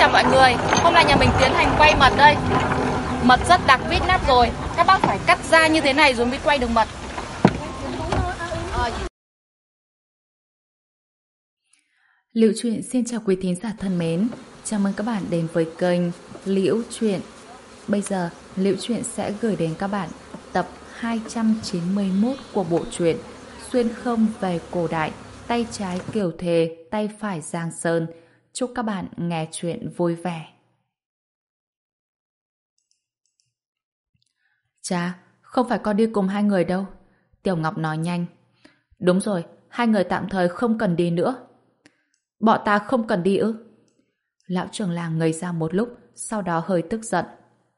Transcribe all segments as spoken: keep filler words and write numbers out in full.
chào mọi người. Hôm nay nhà mình tiến hành quay mật đây. Mật rất đặc vít nắp rồi. Các bác phải cắt ra như thế này rồi mới quay được mật. Liễu Chuyện xin chào quý thính giả thân mến. Chào mừng các bạn đến với kênh Liễu Chuyện. Bây giờ Liễu Chuyện sẽ gửi đến các bạn tập hai trăm chín mươi mốt của bộ truyện Xuyên không về cổ đại, tay trái Kiều Thề, tay phải Giang Sơn. Chúc các bạn nghe chuyện vui vẻ. Cha, không phải con đi cùng hai người đâu. Tiểu Ngọc nói nhanh. Đúng rồi, hai người tạm thời không cần đi nữa. Bọn ta không cần đi ư? Lão trưởng làng ngây ra một lúc, sau đó hơi tức giận.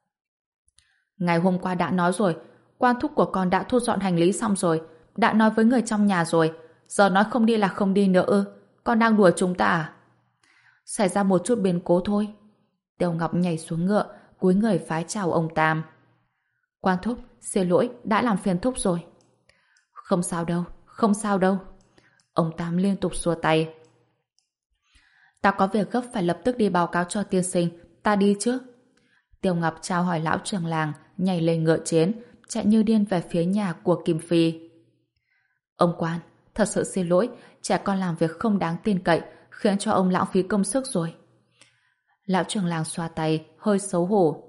Ngày hôm qua đã nói rồi, quan thúc của con đã thu dọn hành lý xong rồi, đã nói với người trong nhà rồi, giờ nói không đi là không đi nữa ư? Con đang đùa chúng ta à? Xảy ra một chút biến cố thôi. Tiểu Ngọc nhảy xuống ngựa, cúi người vái chào ông Tam. Quan thúc, xin lỗi, đã làm phiền thúc rồi. Không sao đâu, không sao đâu. Ông Tam liên tục xua tay. Ta có việc gấp phải lập tức đi báo cáo cho tiên sinh, ta đi trước. Tiểu Ngọc chào hỏi lão trưởng làng, nhảy lên ngựa chiến, chạy như điên về phía nhà của Kim Phi. Ông quan, thật sự xin lỗi, trẻ con làm việc không đáng tin cậy, khiến cho ông lãng phí công sức rồi. Lão trưởng làng xoa tay, hơi xấu hổ.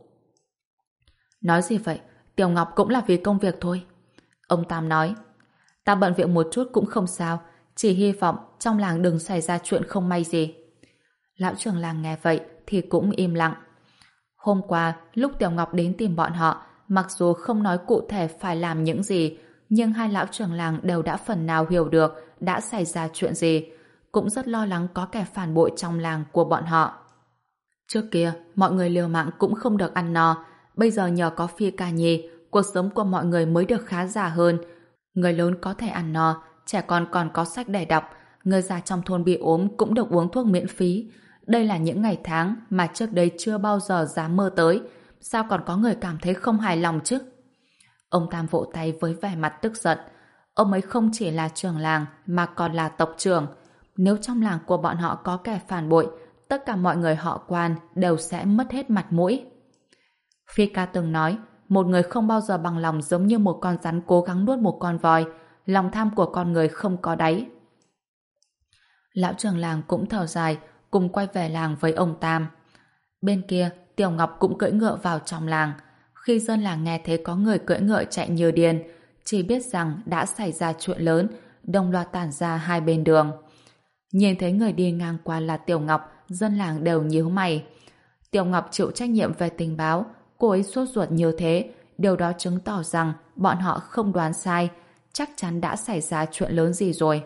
Nói gì vậy, Tiểu Ngọc cũng là vì công việc thôi. Ông Tam nói, ta bận việc một chút cũng không sao, chỉ hy vọng trong làng đừng xảy ra chuyện không may gì. Lão trưởng làng nghe vậy thì cũng im lặng. Hôm qua, lúc Tiểu Ngọc đến tìm bọn họ, mặc dù không nói cụ thể phải làm những gì, nhưng hai lão trưởng làng đều đã phần nào hiểu được đã xảy ra chuyện gì, cũng rất lo lắng có kẻ phản bội trong làng của bọn họ. Trước kia, mọi người liều mạng cũng không được ăn no, bây giờ nhờ có Phi Ca Nhi, cuộc sống của mọi người mới được khá giả hơn. Người lớn có thể ăn no, trẻ con còn có sách để đọc, người già trong thôn bị ốm cũng được uống thuốc miễn phí. Đây là những ngày tháng mà trước đây chưa bao giờ dám mơ tới. Sao còn có người cảm thấy không hài lòng chứ? Ông Tam vỗ tay với vẻ mặt tức giận. Ông ấy không chỉ là trưởng làng mà còn là tộc trưởng. Nếu trong làng của bọn họ có kẻ phản bội, tất cả mọi người họ Quan đều sẽ mất hết mặt mũi. Phi Ca từng nói, một người không bao giờ bằng lòng giống như một con rắn cố gắng nuốt một con voi. Lòng tham của con người không có đáy. Lão trưởng làng cũng thở dài, cùng quay về làng với ông Tam. Bên kia, Tiểu Ngọc cũng cưỡi ngựa vào trong làng. Khi dân làng nghe thấy có người cưỡi ngựa chạy như điên, chỉ biết rằng đã xảy ra chuyện lớn, đồng loạt tản ra hai bên đường. Nhìn thấy người đi ngang qua là Tiểu Ngọc, dân làng đều nhíu mày. Tiểu Ngọc chịu trách nhiệm về tình báo, cô ấy sốt ruột như thế, điều đó chứng tỏ rằng bọn họ không đoán sai, chắc chắn đã xảy ra chuyện lớn gì rồi.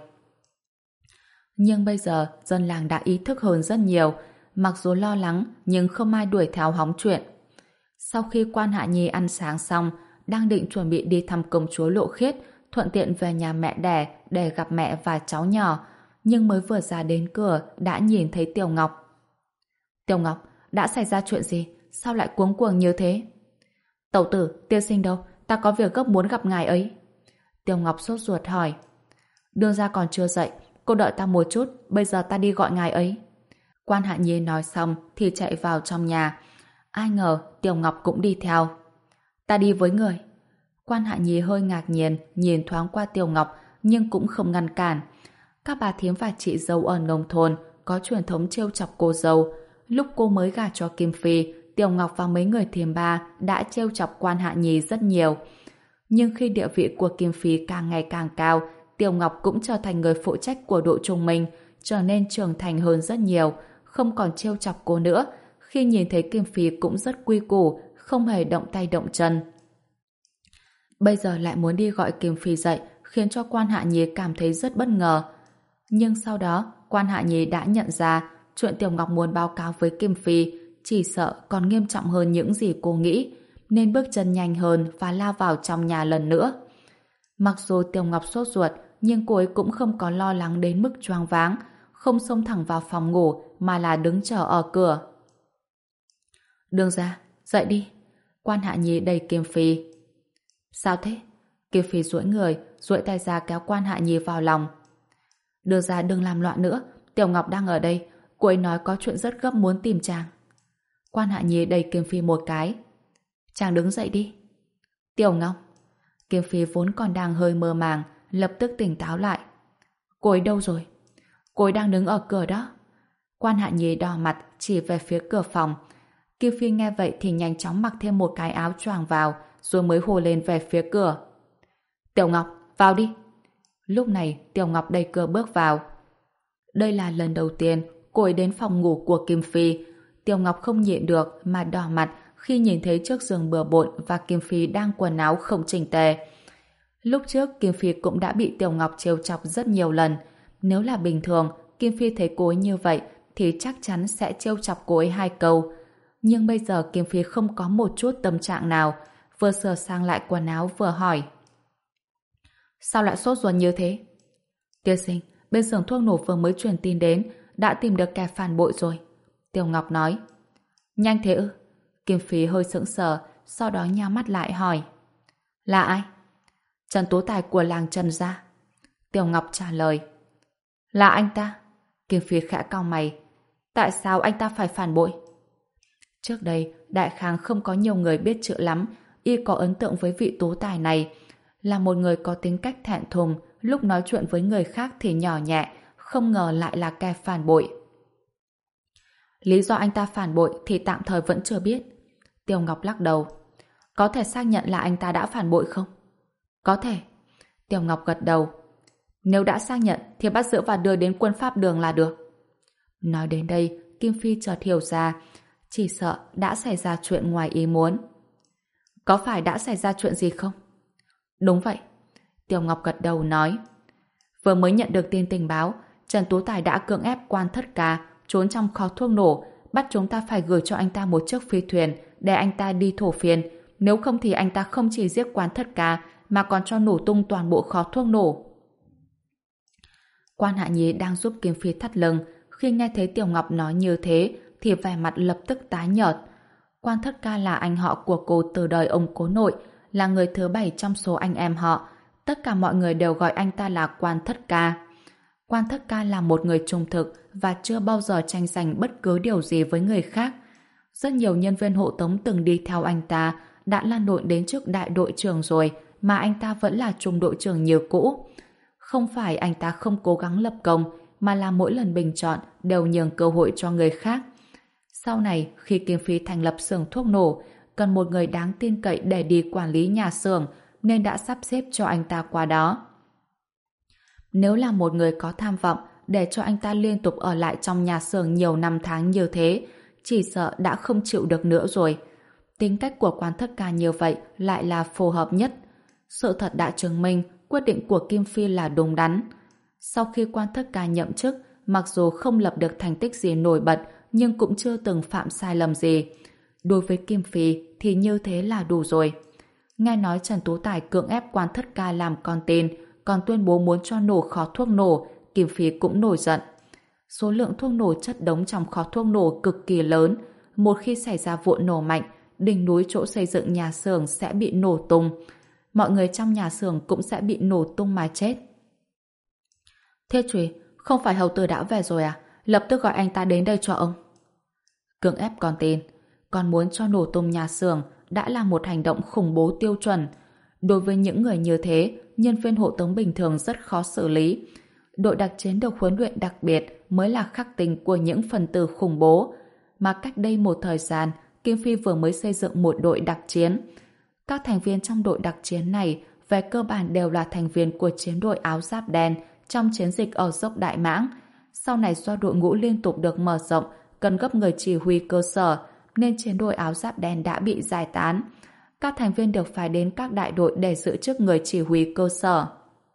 Nhưng bây giờ, dân làng đã ý thức hơn rất nhiều, mặc dù lo lắng nhưng không ai đuổi theo hóng chuyện. Sau khi Quan Hạ Nhi ăn sáng xong, đang định chuẩn bị đi thăm công chúa Lộ Khiết, thuận tiện về nhà mẹ đẻ để gặp mẹ và cháu nhỏ, nhưng mới vừa ra đến cửa đã nhìn thấy Tiểu Ngọc. Tiểu Ngọc, đã xảy ra chuyện gì? Sao lại cuống cuồng như thế? Tẩu tử, tiên sinh đâu? Ta có việc gấp muốn gặp ngài ấy. Tiểu Ngọc sốt ruột hỏi. Đưa ra còn chưa dậy, cô đợi ta một chút, bây giờ ta đi gọi ngài ấy. Quan Hạ Nhi nói xong thì chạy vào trong nhà. Ai ngờ Tiểu Ngọc cũng đi theo. Ta đi với người. Quan Hạ Nhi hơi ngạc nhiên nhìn thoáng qua Tiểu Ngọc nhưng cũng không ngăn cản. Các bà thím và chị dâu ở nông thôn có truyền thống trêu chọc cô dâu. Lúc cô mới gả cho Kim Phi, Tiểu Ngọc và mấy người thím ba đã trêu chọc Quan Hạ Nhi rất nhiều. Nhưng khi địa vị của Kim Phi càng ngày càng cao, Tiểu Ngọc cũng trở thành người phụ trách của đội Trung Minh, trở nên trưởng thành hơn rất nhiều, không còn trêu chọc cô nữa. Khi nhìn thấy Kim Phi cũng rất quy củ, không hề động tay động chân. Bây giờ lại muốn đi gọi Kim Phi dậy, khiến cho Quan Hạ Nhi cảm thấy rất bất ngờ. Nhưng sau đó, Quan Hạ Nhi đã nhận ra chuyện Tiểu Ngọc muốn báo cáo với Kim Phi chỉ sợ còn nghiêm trọng hơn những gì cô nghĩ, nên bước chân nhanh hơn và lao vào trong nhà lần nữa. Mặc dù Tiểu Ngọc sốt ruột, nhưng cô ấy cũng không có lo lắng đến mức choáng váng, không xông thẳng vào phòng ngủ mà là đứng chờ ở cửa. Đường ra, dậy đi. Quan Hạ Nhi đẩy Kim Phi. Sao thế? Kim Phi duỗi người, duỗi tay ra kéo Quan Hạ Nhi vào lòng. Đường ra, đừng làm loạn nữa, Tiểu Ngọc đang ở đây, cô ấy nói có chuyện rất gấp muốn tìm chàng. Quan Hạ Nhi đẩy Kim Phi một cái. Chàng đứng dậy đi. Tiểu Ngọc. Kim Phi vốn còn đang hơi mơ màng, lập tức tỉnh táo lại. Cô ấy đâu rồi? Cô ấy đang đứng ở cửa đó. Quan Hạ Nhi đỏ mặt chỉ về phía cửa phòng. Kim Phi nghe vậy thì nhanh chóng mặc thêm một cái áo choàng vào, rồi mới hô lên về phía cửa. Tiểu Ngọc, vào đi. Lúc này Tiểu Ngọc đẩy cửa bước vào. Đây là lần đầu tiên cô ấy đến phòng ngủ của Kim Phi. Tiểu Ngọc không nhịn được mà đỏ mặt khi nhìn thấy chiếc giường bừa bộn và Kim Phi đang quần áo không chỉnh tề. Lúc trước Kim Phi cũng đã bị Tiểu Ngọc trêu chọc rất nhiều lần. Nếu là bình thường, Kim Phi thấy cô ấy như vậy thì chắc chắn sẽ trêu chọc cô ấy hai câu. Nhưng bây giờ Kim Phi không có một chút tâm trạng nào, vừa sửa sang lại quần áo vừa hỏi. Sao lại sốt ruột như thế? Tiên sinh, bên xưởng thuốc nổ vừa mới truyền tin đến, đã tìm được kẻ phản bội rồi. Tiểu Ngọc nói. Nhanh thế ư? Kim Phi hơi sững sờ, sau đó nheo mắt lại hỏi. Là ai? Trần Tú Tài của làng Trần gia. Tiểu Ngọc trả lời. Là anh ta. Kim Phi khẽ cau mày. Tại sao anh ta phải phản bội? Trước đây, Đại Khang không có nhiều người biết chữ lắm, y có ấn tượng với vị Tú Tài này. Là một người có tính cách thẹn thùng, lúc nói chuyện với người khác thì nhỏ nhẹ, không ngờ lại là kẻ phản bội. Lý do anh ta phản bội thì tạm thời vẫn chưa biết. Tiêu Ngọc lắc đầu. Có thể xác nhận là anh ta đã phản bội không? Có thể. Tiêu Ngọc gật đầu. Nếu đã xác nhận thì bắt giữ và đưa đến quân pháp đường là được. Nói đến đây, Kim Phi chợt hiểu ra, chỉ sợ đã xảy ra chuyện ngoài ý muốn. Có phải đã xảy ra chuyện gì không? Đúng vậy. Tiêu Ngọc gật đầu nói. Vừa mới nhận được tin tình báo, Trần Tú Tài đã cưỡng ép Quan Thất Ca trốn trong kho thuốc nổ, bắt chúng ta phải gửi cho anh ta một chiếc phi thuyền để anh ta đi thổ phiên. Nếu không thì anh ta không chỉ giết Quan Thất Ca mà còn cho nổ tung toàn bộ kho thuốc nổ. Quan Hạ Nhi đang giúp Kim Phi thắt lưng, khi nghe thấy Tiểu Ngọc nói như thế thì vẻ mặt lập tức tái nhợt. Quan Thất Ca là anh họ của cô từ đời ông cố nội, là người thứ bảy trong số anh em họ. Tất cả mọi người đều gọi anh ta là Quan Thất Ca. Quan Thất Ca là một người trung thực và chưa bao giờ tranh giành bất cứ điều gì với người khác. Rất nhiều nhân viên hộ tống từng đi theo anh ta đã lan lộn đến trước đại đội trưởng rồi mà anh ta vẫn là trung đội trưởng như cũ. Không phải anh ta không cố gắng lập công, mà là mỗi lần bình chọn đều nhường cơ hội cho người khác. Sau này, khi Kim Phi thành lập xưởng thuốc nổ, cần một người đáng tin cậy để đi quản lý nhà xưởng, nên đã sắp xếp cho anh ta qua đó. Nếu là một người có tham vọng để cho anh ta liên tục ở lại trong nhà xưởng nhiều năm tháng như thế, chỉ sợ đã không chịu được nữa rồi. Tính cách của Quan Thất Ca như vậy lại là phù hợp nhất. Sự thật đã chứng minh quyết định của Kim Phi là đúng đắn. Sau khi Quan Thất Ca nhậm chức, mặc dù không lập được thành tích gì nổi bật, nhưng cũng chưa từng phạm sai lầm gì. Đối với Kim Phi thì như thế là đủ rồi. Nghe nói Trần Tú Tài cưỡng ép Quan Thất Ca làm con tin, còn tuyên bố muốn cho nổ kho thuốc nổ, Kim Phi cũng nổi giận. Số lượng thuốc nổ chất đống trong kho thuốc nổ cực kỳ lớn. Một khi xảy ra vụ nổ mạnh, đỉnh núi chỗ xây dựng nhà xưởng sẽ bị nổ tung. Mọi người trong nhà xưởng cũng sẽ bị nổ tung mà chết. Thiết Trùy, không phải hầu tử đã về rồi à? Lập tức gọi anh ta đến đây cho ông. Cưỡng ép con tin, còn muốn cho nổ tung nhà xưởng đã là một hành động khủng bố tiêu chuẩn. Đối với những người như thế, nhân viên hộ tống bình thường rất khó xử lý. Đội đặc chiến được huấn luyện đặc biệt mới là khắc tinh của những phần tử khủng bố. Mà cách đây một thời gian, Kim Phi vừa mới xây dựng một đội đặc chiến. Các thành viên trong đội đặc chiến này về cơ bản đều là thành viên của chiến đội áo giáp đen trong chiến dịch ở dốc Đại Mãng. Sau này do đội ngũ liên tục được mở rộng, cần gấp người chỉ huy cơ sở, nên chiến đội áo giáp đen đã bị giải tán. Các thành viên được phái đến các đại đội để giữ chức người chỉ huy cơ sở.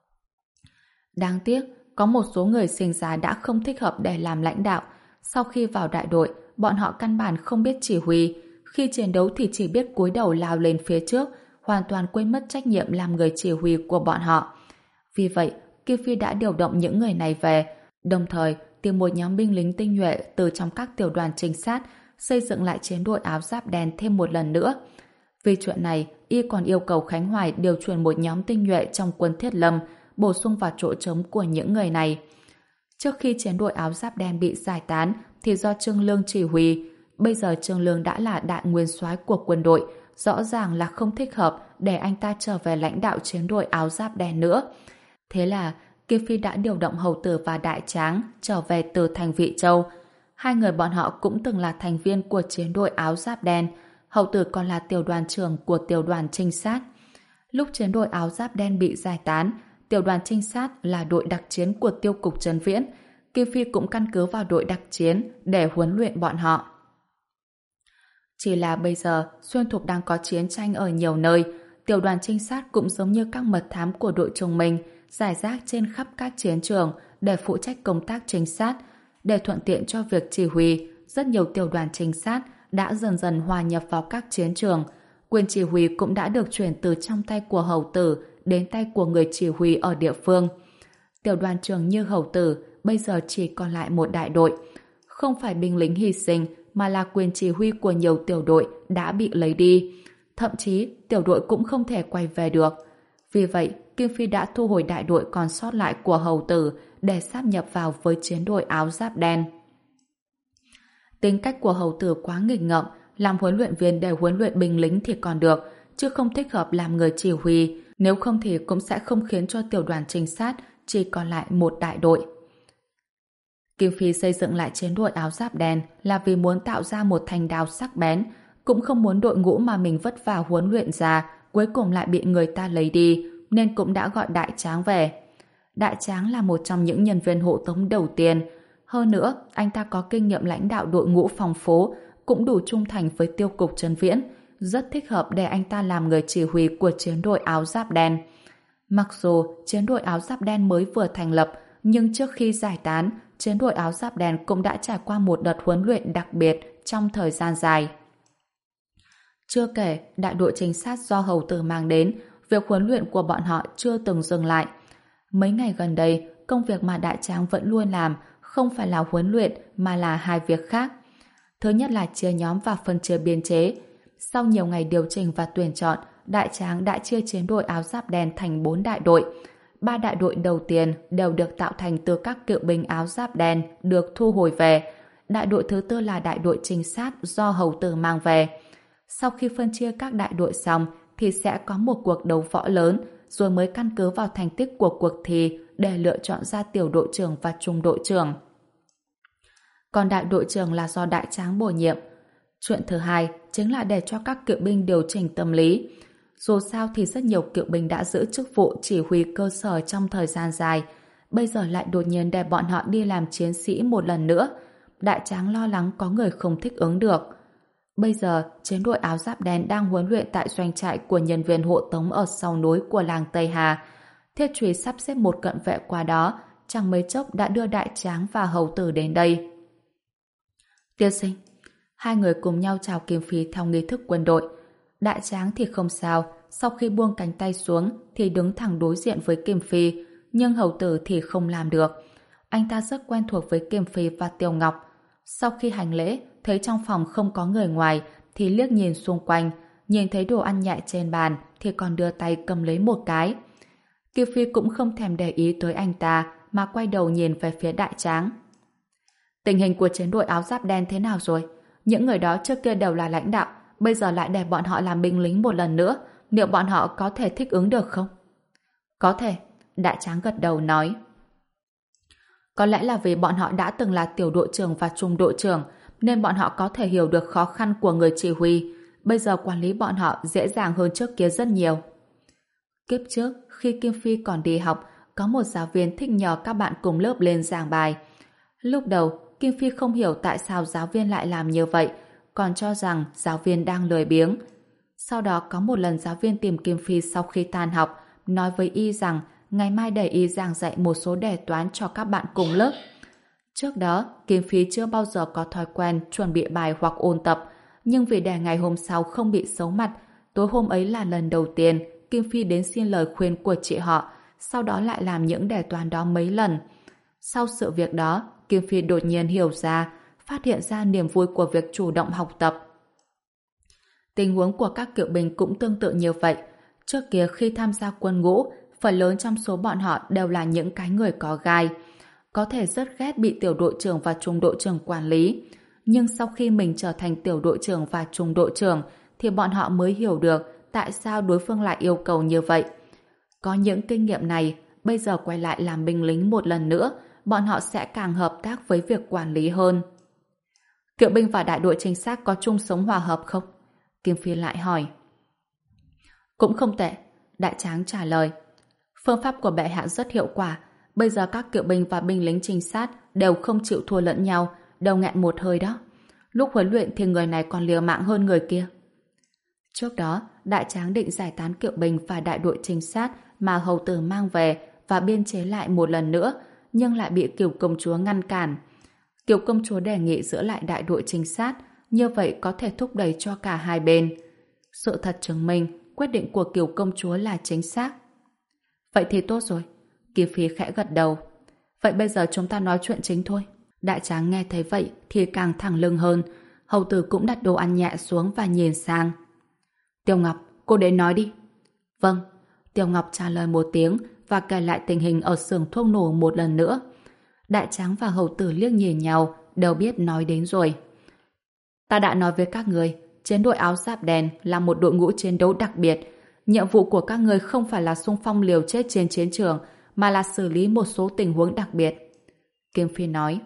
Đáng tiếc, có một số người sinh ra đã không thích hợp để làm lãnh đạo. Sau khi vào đại đội, bọn họ căn bản không biết chỉ huy. Khi chiến đấu thì chỉ biết cúi đầu lao lên phía trước, hoàn toàn quên mất trách nhiệm làm người chỉ huy của bọn họ. Vì vậy, Kim Phi đã điều động những người này về, đồng thời tìm một nhóm binh lính tinh nhuệ từ trong các tiểu đoàn trinh sát, xây dựng lại chiến đội áo giáp đen thêm một lần nữa. Vì chuyện này, y còn yêu cầu Khánh Hoài điều chuyển một nhóm tinh nhuệ trong quân Thiết Lâm, bổ sung vào chỗ trống của những người này. Trước khi chiến đội áo giáp đen bị giải tán, thì do Trương Lương chỉ huy, bây giờ Trương Lương đã là đại nguyên soái của quân đội, rõ ràng là không thích hợp để anh ta trở về lãnh đạo chiến đội áo giáp đen nữa. Thế là Kim Phi đã điều động Hầu Tử và Đại Tráng trở về từ thành Vị Châu. Hai người bọn họ cũng từng là thành viên của chiến đội áo giáp đen. Hầu Tử còn là tiểu đoàn trưởng của tiểu đoàn trinh sát. Lúc chiến đội áo giáp đen bị giải tán, tiểu đoàn trinh sát là đội đặc chiến của tiêu cục Trấn Viễn. Kim Phi cũng căn cứ vào đội đặc chiến để huấn luyện bọn họ. Chỉ là bây giờ Xuyên Thục đang có chiến tranh ở nhiều nơi, tiểu đoàn trinh sát cũng giống như các mật thám của đội Trung Minh, rải rác trên khắp các chiến trường để phụ trách công tác trinh sát. Để thuận tiện cho việc chỉ huy, rất nhiều tiểu đoàn trinh sát đã dần dần hòa nhập vào các chiến trường. Quyền chỉ huy cũng đã được chuyển từ trong tay của Hầu Tử đến tay của người chỉ huy ở địa phương. Tiểu đoàn trưởng như Hầu Tử bây giờ chỉ còn lại một đại đội. Không phải binh lính hy sinh mà là quyền chỉ huy của nhiều tiểu đội đã bị lấy đi. Thậm chí tiểu đội cũng không thể quay về được. Vì vậy, Kim Phi đã thu hồi đại đội còn sót lại của Hầu Tử để sáp nhập vào với chiến đội áo giáp đen. Tính cách của Hầu Tử quá nghịch ngợm, làm huấn luyện viên để huấn luyện binh lính thì còn được, chứ không thích hợp làm người chỉ huy, nếu không thì cũng sẽ không khiến cho tiểu đoàn trinh sát chỉ còn lại một đại đội. Kim Phi xây dựng lại chiến đội áo giáp đen là vì muốn tạo ra một thanh đao sắc bén, cũng không muốn đội ngũ mà mình vất vả huấn luyện ra cuối cùng lại bị người ta lấy đi, nên cũng đã gọi Đại Tráng về. Đại Tráng là một trong những nhân viên hộ tống đầu tiên. Hơn nữa, anh ta có kinh nghiệm lãnh đạo đội ngũ phong phú, cũng đủ trung thành với tiêu cục Trấn Viễn, rất thích hợp để anh ta làm người chỉ huy của chiến đội áo giáp đen. Mặc dù chiến đội áo giáp đen mới vừa thành lập, nhưng trước khi giải tán, chiến đội áo giáp đen cũng đã trải qua một đợt huấn luyện đặc biệt trong thời gian dài. Chưa kể, đại đội trinh sát do Hầu Tử mang đến, việc huấn luyện của bọn họ chưa từng dừng lại. Mấy ngày gần đây, công việc mà Đại Tráng vẫn luôn làm không phải là huấn luyện mà là hai việc khác. Thứ nhất là chia nhóm và phân chia biên chế. Sau nhiều ngày điều chỉnh và tuyển chọn, Đại Tráng đã chia chiến đội áo giáp đen thành bốn đại đội. Ba đại đội đầu tiên đều được tạo thành từ các cựu binh áo giáp đen được thu hồi về. Đại đội thứ tư là đại đội trinh sát do Hầu Tử mang về. Sau khi phân chia các đại đội xong thì sẽ có một cuộc đấu võ lớn, rồi mới căn cứ vào thành tích của cuộc thi để lựa chọn ra tiểu đội trưởng và trung đội trưởng. Còn đại đội trưởng là do Đại Tráng bổ nhiệm. Chuyện thứ hai chính là để cho các cựu binh điều chỉnh tâm lý. Dù sao thì rất nhiều cựu binh đã giữ chức vụ chỉ huy cơ sở trong thời gian dài, bây giờ lại đột nhiên để bọn họ đi làm chiến sĩ một lần nữa. Đại Tráng lo lắng có người không thích ứng được. Bây giờ, chiến đội áo giáp đen đang huấn luyện tại doanh trại của nhân viên hộ tống ở sau núi của làng Tây Hà. Thiết Trùy sắp xếp một cận vệ qua đó, chẳng mấy chốc đã đưa Đại Tráng và Hầu Tử đến đây. Tiên sinh, hai người cùng nhau chào Kim Phi theo nghi thức quân đội. Đại Tráng thì không sao, sau khi buông cánh tay xuống thì đứng thẳng đối diện với Kim Phi, nhưng Hầu Tử thì không làm được. Anh ta rất quen thuộc với Kim Phi và Tiêu Ngọc. Sau khi hành lễ, thấy trong phòng không có người ngoài thì liếc nhìn xung quanh, nhìn thấy đồ ăn nhại trên bàn thì còn đưa tay cầm lấy một cái. Kim Phi cũng không thèm để ý tới anh ta mà quay đầu nhìn về phía Đại Tráng. Tình hình của chiến đội áo giáp đen thế nào rồi? Những người đó trước kia đều là lãnh đạo, bây giờ lại để bọn họ làm binh lính một lần nữa, liệu bọn họ có thể thích ứng được không? Có thể, Đại Tráng gật đầu nói. Có lẽ là vì bọn họ đã từng là tiểu đội trưởng và trung đội trưởng, nên bọn họ có thể hiểu được khó khăn của người chỉ huy. Bây giờ quản lý bọn họ dễ dàng hơn trước kia rất nhiều. Kiếp trước, khi Kim Phi còn đi học, có một giáo viên thích nhờ các bạn cùng lớp lên giảng bài. Lúc đầu, Kim Phi không hiểu tại sao giáo viên lại làm như vậy, còn cho rằng giáo viên đang lười biếng. Sau đó có một lần giáo viên tìm Kim Phi sau khi tan học, nói với y rằng ngày mai để y giảng dạy một số đề toán cho các bạn cùng lớp. Trước đó, Kim Phi chưa bao giờ có thói quen chuẩn bị bài hoặc ôn tập, nhưng vì để ngày hôm sau không bị xấu mặt, tối hôm ấy là lần đầu tiên Kim Phi đến xin lời khuyên của chị họ, sau đó lại làm những đề toán đó mấy lần. Sau sự việc đó, Kim Phi đột nhiên hiểu ra, phát hiện ra niềm vui của việc chủ động học tập. Tình huống của các cựu binh cũng tương tự như vậy. Trước kia khi tham gia quân ngũ, phần lớn trong số bọn họ đều là những cái người có gai, có thể rất ghét bị tiểu đội trưởng và trung đội trưởng quản lý. Nhưng sau khi mình trở thành tiểu đội trưởng và trung đội trưởng thì bọn họ mới hiểu được tại sao đối phương lại yêu cầu như vậy. Có những kinh nghiệm này, bây giờ quay lại làm binh lính một lần nữa, bọn họ sẽ càng hợp tác với việc quản lý hơn. Kỵ binh và đại đội trinh sát có chung sống hòa hợp không? Kim Phi lại hỏi. Cũng không tệ, Đại Tráng trả lời. Phương pháp của bệ hạ rất hiệu quả. Bây giờ các kỵ binh và binh lính trinh sát đều không chịu thua lẫn nhau, đều nghẹn một hơi đó. Lúc huấn luyện thì người này còn liều mạng hơn người kia. Trước đó, Đại Tráng định giải tán kỵ binh và đại đội trinh sát mà hầu tử mang về và biên chế lại một lần nữa, nhưng lại bị Kiều công chúa ngăn cản. Kiều công chúa đề nghị giữ lại đại đội trinh sát, như vậy có thể thúc đẩy cho cả hai bên. Sự thật chứng minh, quyết định của Kiều công chúa là chính xác. Vậy thì tốt rồi. Kim Phi khẽ gật đầu. Vậy bây giờ chúng ta nói chuyện chính thôi. Đại Tráng nghe thấy vậy thì càng thẳng lưng hơn. Hầu tử cũng đặt đồ ăn nhẹ xuống và nhìn sang. Tiêu Ngọc, cô đến nói đi. Vâng. Tiêu Ngọc trả lời một tiếng và kể lại tình hình ở xưởng thuốc nổ một lần nữa. Đại Tráng và hầu tử liếc nhìn nhau, đều biết nói đến rồi. Ta đã nói với các người, chiến đội áo giáp đen là một đội ngũ chiến đấu đặc biệt. Nhiệm vụ của các người không phải là xung phong liều chết trên chiến trường, mà là xử lý một số tình huống đặc biệt. Kim Phi nói.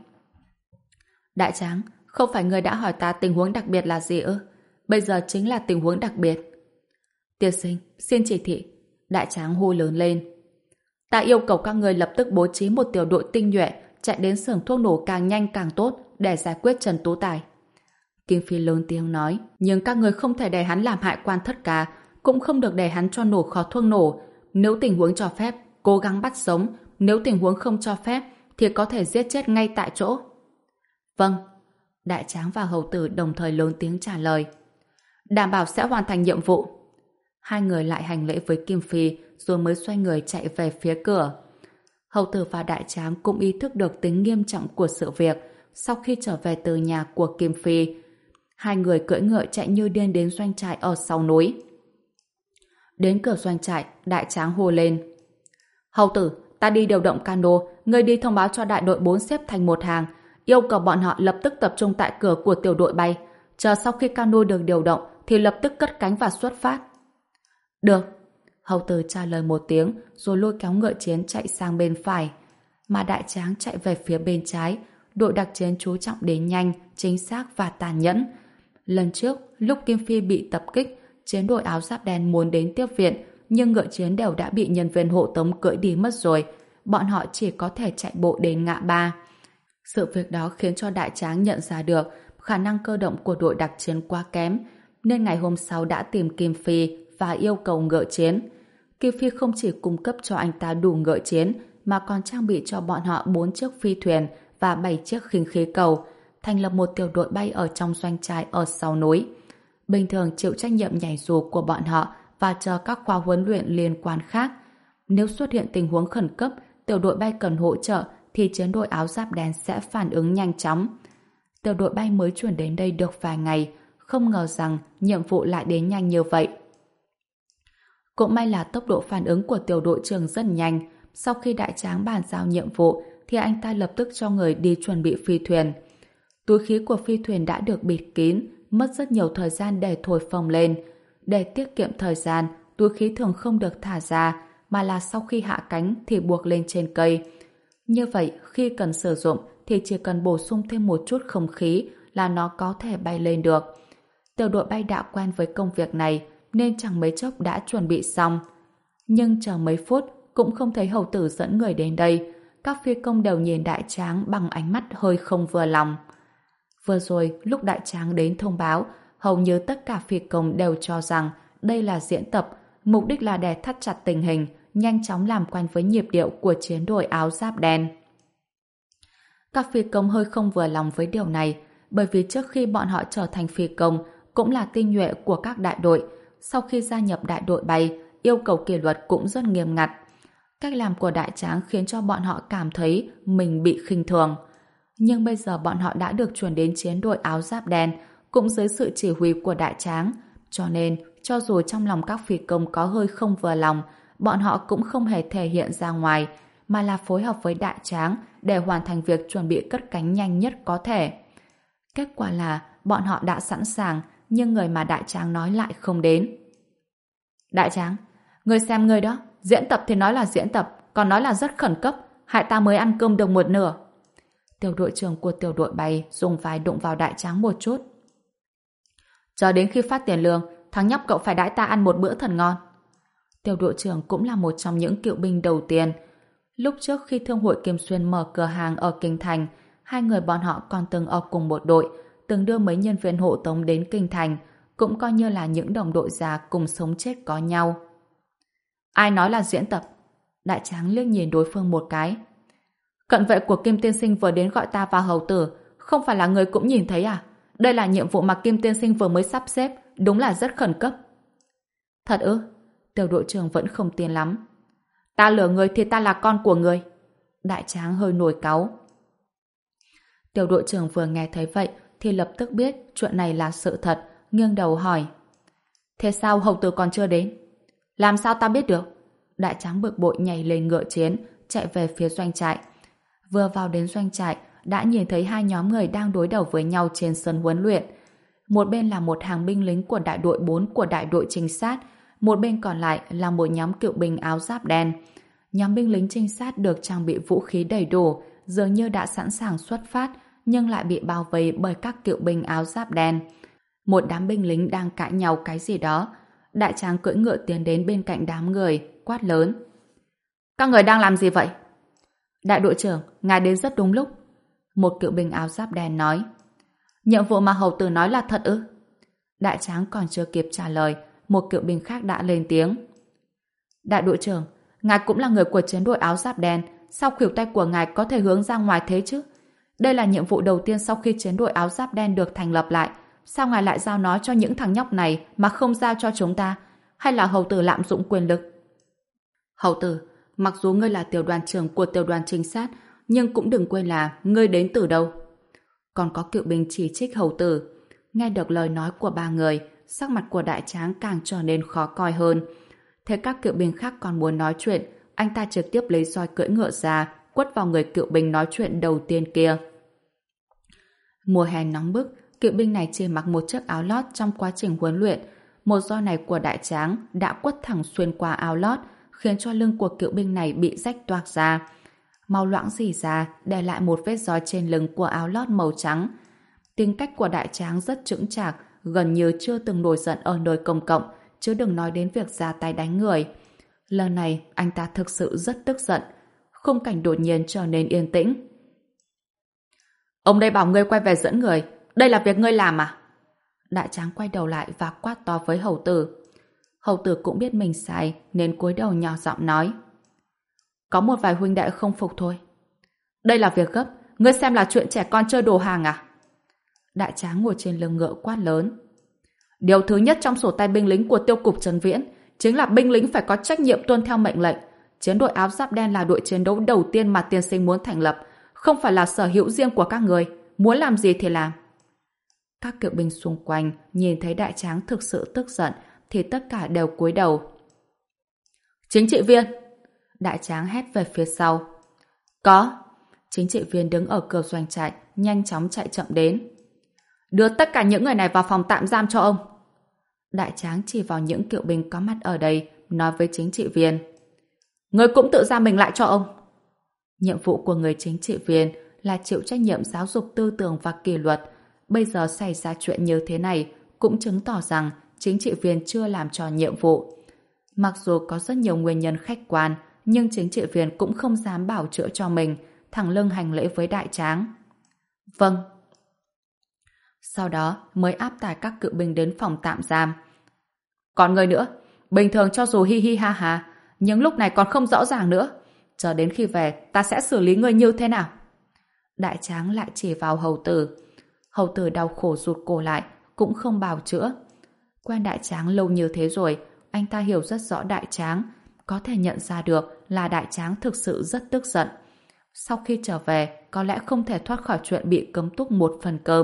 Đại Tráng, không phải người đã hỏi ta tình huống đặc biệt là gì ư? Bây giờ chính là tình huống đặc biệt. Tiên sinh, xin chỉ thị. Đại Tráng hô lớn lên. Ta yêu cầu các người lập tức bố trí một tiểu đội tinh nhuệ chạy đến xưởng thuốc nổ càng nhanh càng tốt để giải quyết Trần Tú Tài. Kim Phi lớn tiếng nói, nhưng các người không thể để hắn làm hại quan thất cá, cũng không được để hắn cho nổ kho thuốc nổ. Nếu tình huống cho phép, cố gắng bắt sống. Nếu tình huống không cho phép, thì có thể giết chết ngay tại chỗ. Vâng. Đại Tráng và hầu tử đồng thời lớn tiếng trả lời. Đảm bảo sẽ hoàn thành nhiệm vụ. Hai người lại hành lễ với Kim Phi rồi mới xoay người chạy về phía cửa. Hầu tử và Đại Tráng cũng ý thức được tính nghiêm trọng của sự việc sau khi trở về từ nhà của Kim Phi. Hai người cưỡi ngựa chạy như điên đến doanh trại ở sau núi. Đến cửa doanh trại, Đại Tráng hô lên. Hầu tử, ta đi điều động cano, ngươi đi thông báo cho đại đội bốn xếp thành một hàng, yêu cầu bọn họ lập tức tập trung tại cửa của tiểu đội bay. Chờ sau khi cano được điều động thì lập tức cất cánh và xuất phát. Được. Hầu tử trả lời một tiếng rồi lôi kéo ngựa chiến chạy sang bên phải. Mà Đại Tráng chạy về phía bên trái. Đội đặc chiến chú trọng đến nhanh, chính xác và tàn nhẫn. Lần trước, lúc Kim Phi bị tập kích, chiến đội áo giáp đen muốn đến tiếp viện, nhưng ngựa chiến đều đã bị nhân viên hộ tống cưỡi đi mất rồi. Bọn họ chỉ có thể chạy bộ đến ngã ba. Sự việc đó khiến cho Đại Tráng nhận ra được khả năng cơ động của đội đặc chiến quá kém, nên ngày hôm sau đã tìm Kim Phi và yêu cầu ngựa chiến. Kim Phi không chỉ cung cấp cho anh ta đủ ngựa chiến, mà còn trang bị cho bọn họ bốn chiếc phi thuyền và bảy chiếc khinh khí cầu, thành lập một tiểu đội bay ở trong doanh trại ở sau núi. Bình thường chịu trách nhiệm nhảy dù của bọn họ và chờ các khóa huấn luyện liên quan khác. Nếu xuất hiện tình huống khẩn cấp, tiểu đội bay cần hỗ trợ thì chiến đội áo giáp đen sẽ phản ứng nhanh chóng. Tiểu đội bay mới chuyển đến đây được vài ngày, không ngờ rằng nhiệm vụ lại đến nhanh như vậy. Cũng may là tốc độ phản ứng của tiểu đội trưởng rất nhanh. Sau khi Đại Tráng bàn giao nhiệm vụ thì anh ta lập tức cho người đi chuẩn bị phi thuyền. Túi khí của phi thuyền đã được bịt kín, mất rất nhiều thời gian để thổi phồng lên. Để tiết kiệm thời gian, túi khí thường không được thả ra, mà là sau khi hạ cánh thì buộc lên trên cây. Như vậy, khi cần sử dụng thì chỉ cần bổ sung thêm một chút không khí là nó có thể bay lên được. Tiểu đội bay đã quen với công việc này nên chẳng mấy chốc đã chuẩn bị xong. Nhưng chờ mấy phút cũng không thấy hầu tử dẫn người đến đây. Các phi công đều nhìn Đại Tráng bằng ánh mắt hơi không vừa lòng. Vừa rồi, lúc Đại Tráng đến thông báo, hầu như tất cả phi công đều cho rằng đây là diễn tập, mục đích là để thắt chặt tình hình, nhanh chóng làm quen với nhịp điệu của chiến đội áo giáp đen. Các phi công hơi không vừa lòng với điều này, bởi vì trước khi bọn họ trở thành phi công, cũng là tinh nhuệ của các đại đội. Sau khi gia nhập đại đội bay, yêu cầu kỷ luật cũng rất nghiêm ngặt. Cách làm của Đại Tráng khiến cho bọn họ cảm thấy mình bị khinh thường. Nhưng bây giờ bọn họ đã được chuyển đến chiến đội áo giáp đen, cũng dưới sự chỉ huy của Đại Tráng. Cho nên, cho dù trong lòng các phi công có hơi không vừa lòng, bọn họ cũng không hề thể hiện ra ngoài, mà là phối hợp với Đại Tráng để hoàn thành việc chuẩn bị cất cánh nhanh nhất có thể. Kết quả là bọn họ đã sẵn sàng, nhưng người mà Đại Tráng nói lại không đến. Đại Tráng, ngươi xem ngươi đó, diễn tập thì nói là diễn tập, còn nói là rất khẩn cấp, hại ta mới ăn cơm được một nửa. Tiểu đội trưởng của tiểu đội bay dùng vai đụng vào Đại Tráng một chút. Chờ đến khi phát tiền lương, thằng nhóc cậu phải đãi ta ăn một bữa thật ngon. Tiểu đội trưởng cũng là một trong những cựu binh đầu tiên. Lúc trước khi Thương hội Kim Xuyên mở cửa hàng ở Kinh Thành, hai người bọn họ còn từng ở cùng một đội, từng đưa mấy nhân viên hộ tống đến Kinh Thành, cũng coi như là những đồng đội già cùng sống chết có nhau. Ai nói là diễn tập? Đại Tráng liếc nhìn đối phương một cái. Cận vệ của Kim Tiên Sinh vừa đến gọi ta vào hầu tử, không phải là người cũng nhìn thấy à? Đây là nhiệm vụ mà Kim Tiên Sinh vừa mới sắp xếp, đúng là rất khẩn cấp. Thật ư? Tiểu đội trưởng vẫn không tin lắm. Ta lừa người thì ta là con của người. Đại Tráng hơi nổi cáu. Tiểu đội trưởng vừa nghe thấy vậy thì lập tức biết chuyện này là sự thật, nghiêng đầu hỏi. Thế sao hầu tử còn chưa đến? Làm sao ta biết được? Đại Tráng bực bội nhảy lên ngựa chiến, chạy về phía doanh trại. Vừa vào đến doanh trại, đã nhìn thấy hai nhóm người đang đối đầu với nhau trên sân huấn luyện. Một bên là một hàng binh lính của đại đội bốn của đại đội trinh sát, một bên còn lại là một nhóm cựu binh áo giáp đen. Nhóm binh lính trinh sát được trang bị vũ khí đầy đủ, dường như đã sẵn sàng xuất phát, nhưng lại bị bao vây bởi các cựu binh áo giáp đen. Một đám binh lính đang cãi nhau cái gì đó. Đại Tráng cưỡi ngựa tiến đến bên cạnh đám người, quát lớn. Các người đang làm gì vậy? Đại đội trưởng, ngài đến rất đúng lúc. Một cựu binh áo giáp đen nói. Nhiệm vụ mà hầu tử nói là thật ư? Đại Tráng còn chưa kịp trả lời, một cựu binh khác đã lên tiếng. Đại đội trưởng, ngài cũng là người của chiến đội áo giáp đen, sao khuỷu tay của ngài có thể hướng ra ngoài thế chứ? Đây là nhiệm vụ đầu tiên sau khi chiến đội áo giáp đen được thành lập lại. Sao ngài lại giao nó cho những thằng nhóc này mà không giao cho chúng ta? Hay là hầu tử lạm dụng quyền lực? Hầu tử, mặc dù ngươi là tiểu đoàn trưởng của tiểu đoàn trinh sát, nhưng cũng đừng quên là ngươi đến từ đâu. Còn có cựu binh chỉ trích hầu tử. Nghe được lời nói của ba người, sắc mặt của Đại Tráng càng trở nên khó coi hơn. Thế các cựu binh khác còn muốn nói chuyện, anh ta trực tiếp lấy roi cưỡi ngựa ra, quất vào người cựu binh nói chuyện đầu tiên kia. Mùa hè nóng bức, cựu binh này chỉ mặc một chiếc áo lót trong quá trình huấn luyện. Một roi này của Đại Tráng đã quất thẳng xuyên qua áo lót, khiến cho lưng của cựu binh này bị rách toạc ra. Máu loãng rỉ ra, để lại một vết roi trên lưng của áo lót màu trắng. Tính cách của Đại Tráng rất chững chạc, gần như chưa từng nổi giận ở nơi công cộng, chứ đừng nói đến việc ra tay đánh người. Lần này, anh ta thực sự rất tức giận. Khung cảnh đột nhiên trở nên yên tĩnh. Ông đây bảo ngươi quay về dẫn người, đây là việc ngươi làm à? Đại Tráng quay đầu lại và quát to với hầu tử. Hầu tử cũng biết mình sai nên cúi đầu nhỏ giọng nói. Có một vài huynh đệ không phục thôi. Đây là việc gấp, ngươi xem là chuyện trẻ con chơi đồ hàng à? Đại Tráng ngồi trên lưng ngựa quát lớn. Điều thứ nhất trong sổ tay binh lính của tiêu cục Trấn Viễn chính là binh lính phải có trách nhiệm tuân theo mệnh lệnh. Chiến đội áo giáp đen là đội chiến đấu đầu tiên mà tiên sinh muốn thành lập, không phải là sở hữu riêng của các người, muốn làm gì thì làm. Các cựu binh xung quanh nhìn thấy Đại Tráng thực sự tức giận thì tất cả đều cúi đầu. Chính trị viên! Đại Tráng hét về phía sau. Có! Chính trị viên đứng ở cửa doanh trại nhanh chóng chạy chậm đến. Đưa tất cả những người này vào phòng tạm giam cho ông. Đại Tráng chỉ vào những cựu binh có mặt ở đây, nói với chính trị viên. Người cũng tự ra mình lại cho ông. Nhiệm vụ của người chính trị viên là chịu trách nhiệm giáo dục tư tưởng và kỷ luật. Bây giờ xảy ra chuyện như thế này cũng chứng tỏ rằng chính trị viên chưa làm tròn nhiệm vụ. Mặc dù có rất nhiều nguyên nhân khách quan, nhưng chính trị viên cũng không dám bảo chữa cho mình, thẳng lưng hành lễ với Đại Tráng. Vâng. Sau đó mới áp tải các cựu binh đến phòng tạm giam. Còn người nữa, bình thường cho dù hi hi ha ha, nhưng lúc này còn không rõ ràng nữa. Chờ đến khi về, ta sẽ xử lý người như thế nào? Đại Tráng lại chỉ vào hầu tử. Hầu tử đau khổ rụt cổ lại, cũng không bào chữa. Quen Đại Tráng lâu như thế rồi, anh ta hiểu rất rõ Đại Tráng, có thể nhận ra được là Đại Tráng thực sự rất tức giận. Sau khi trở về, có lẽ không thể thoát khỏi chuyện bị cấm túc một phần cơm.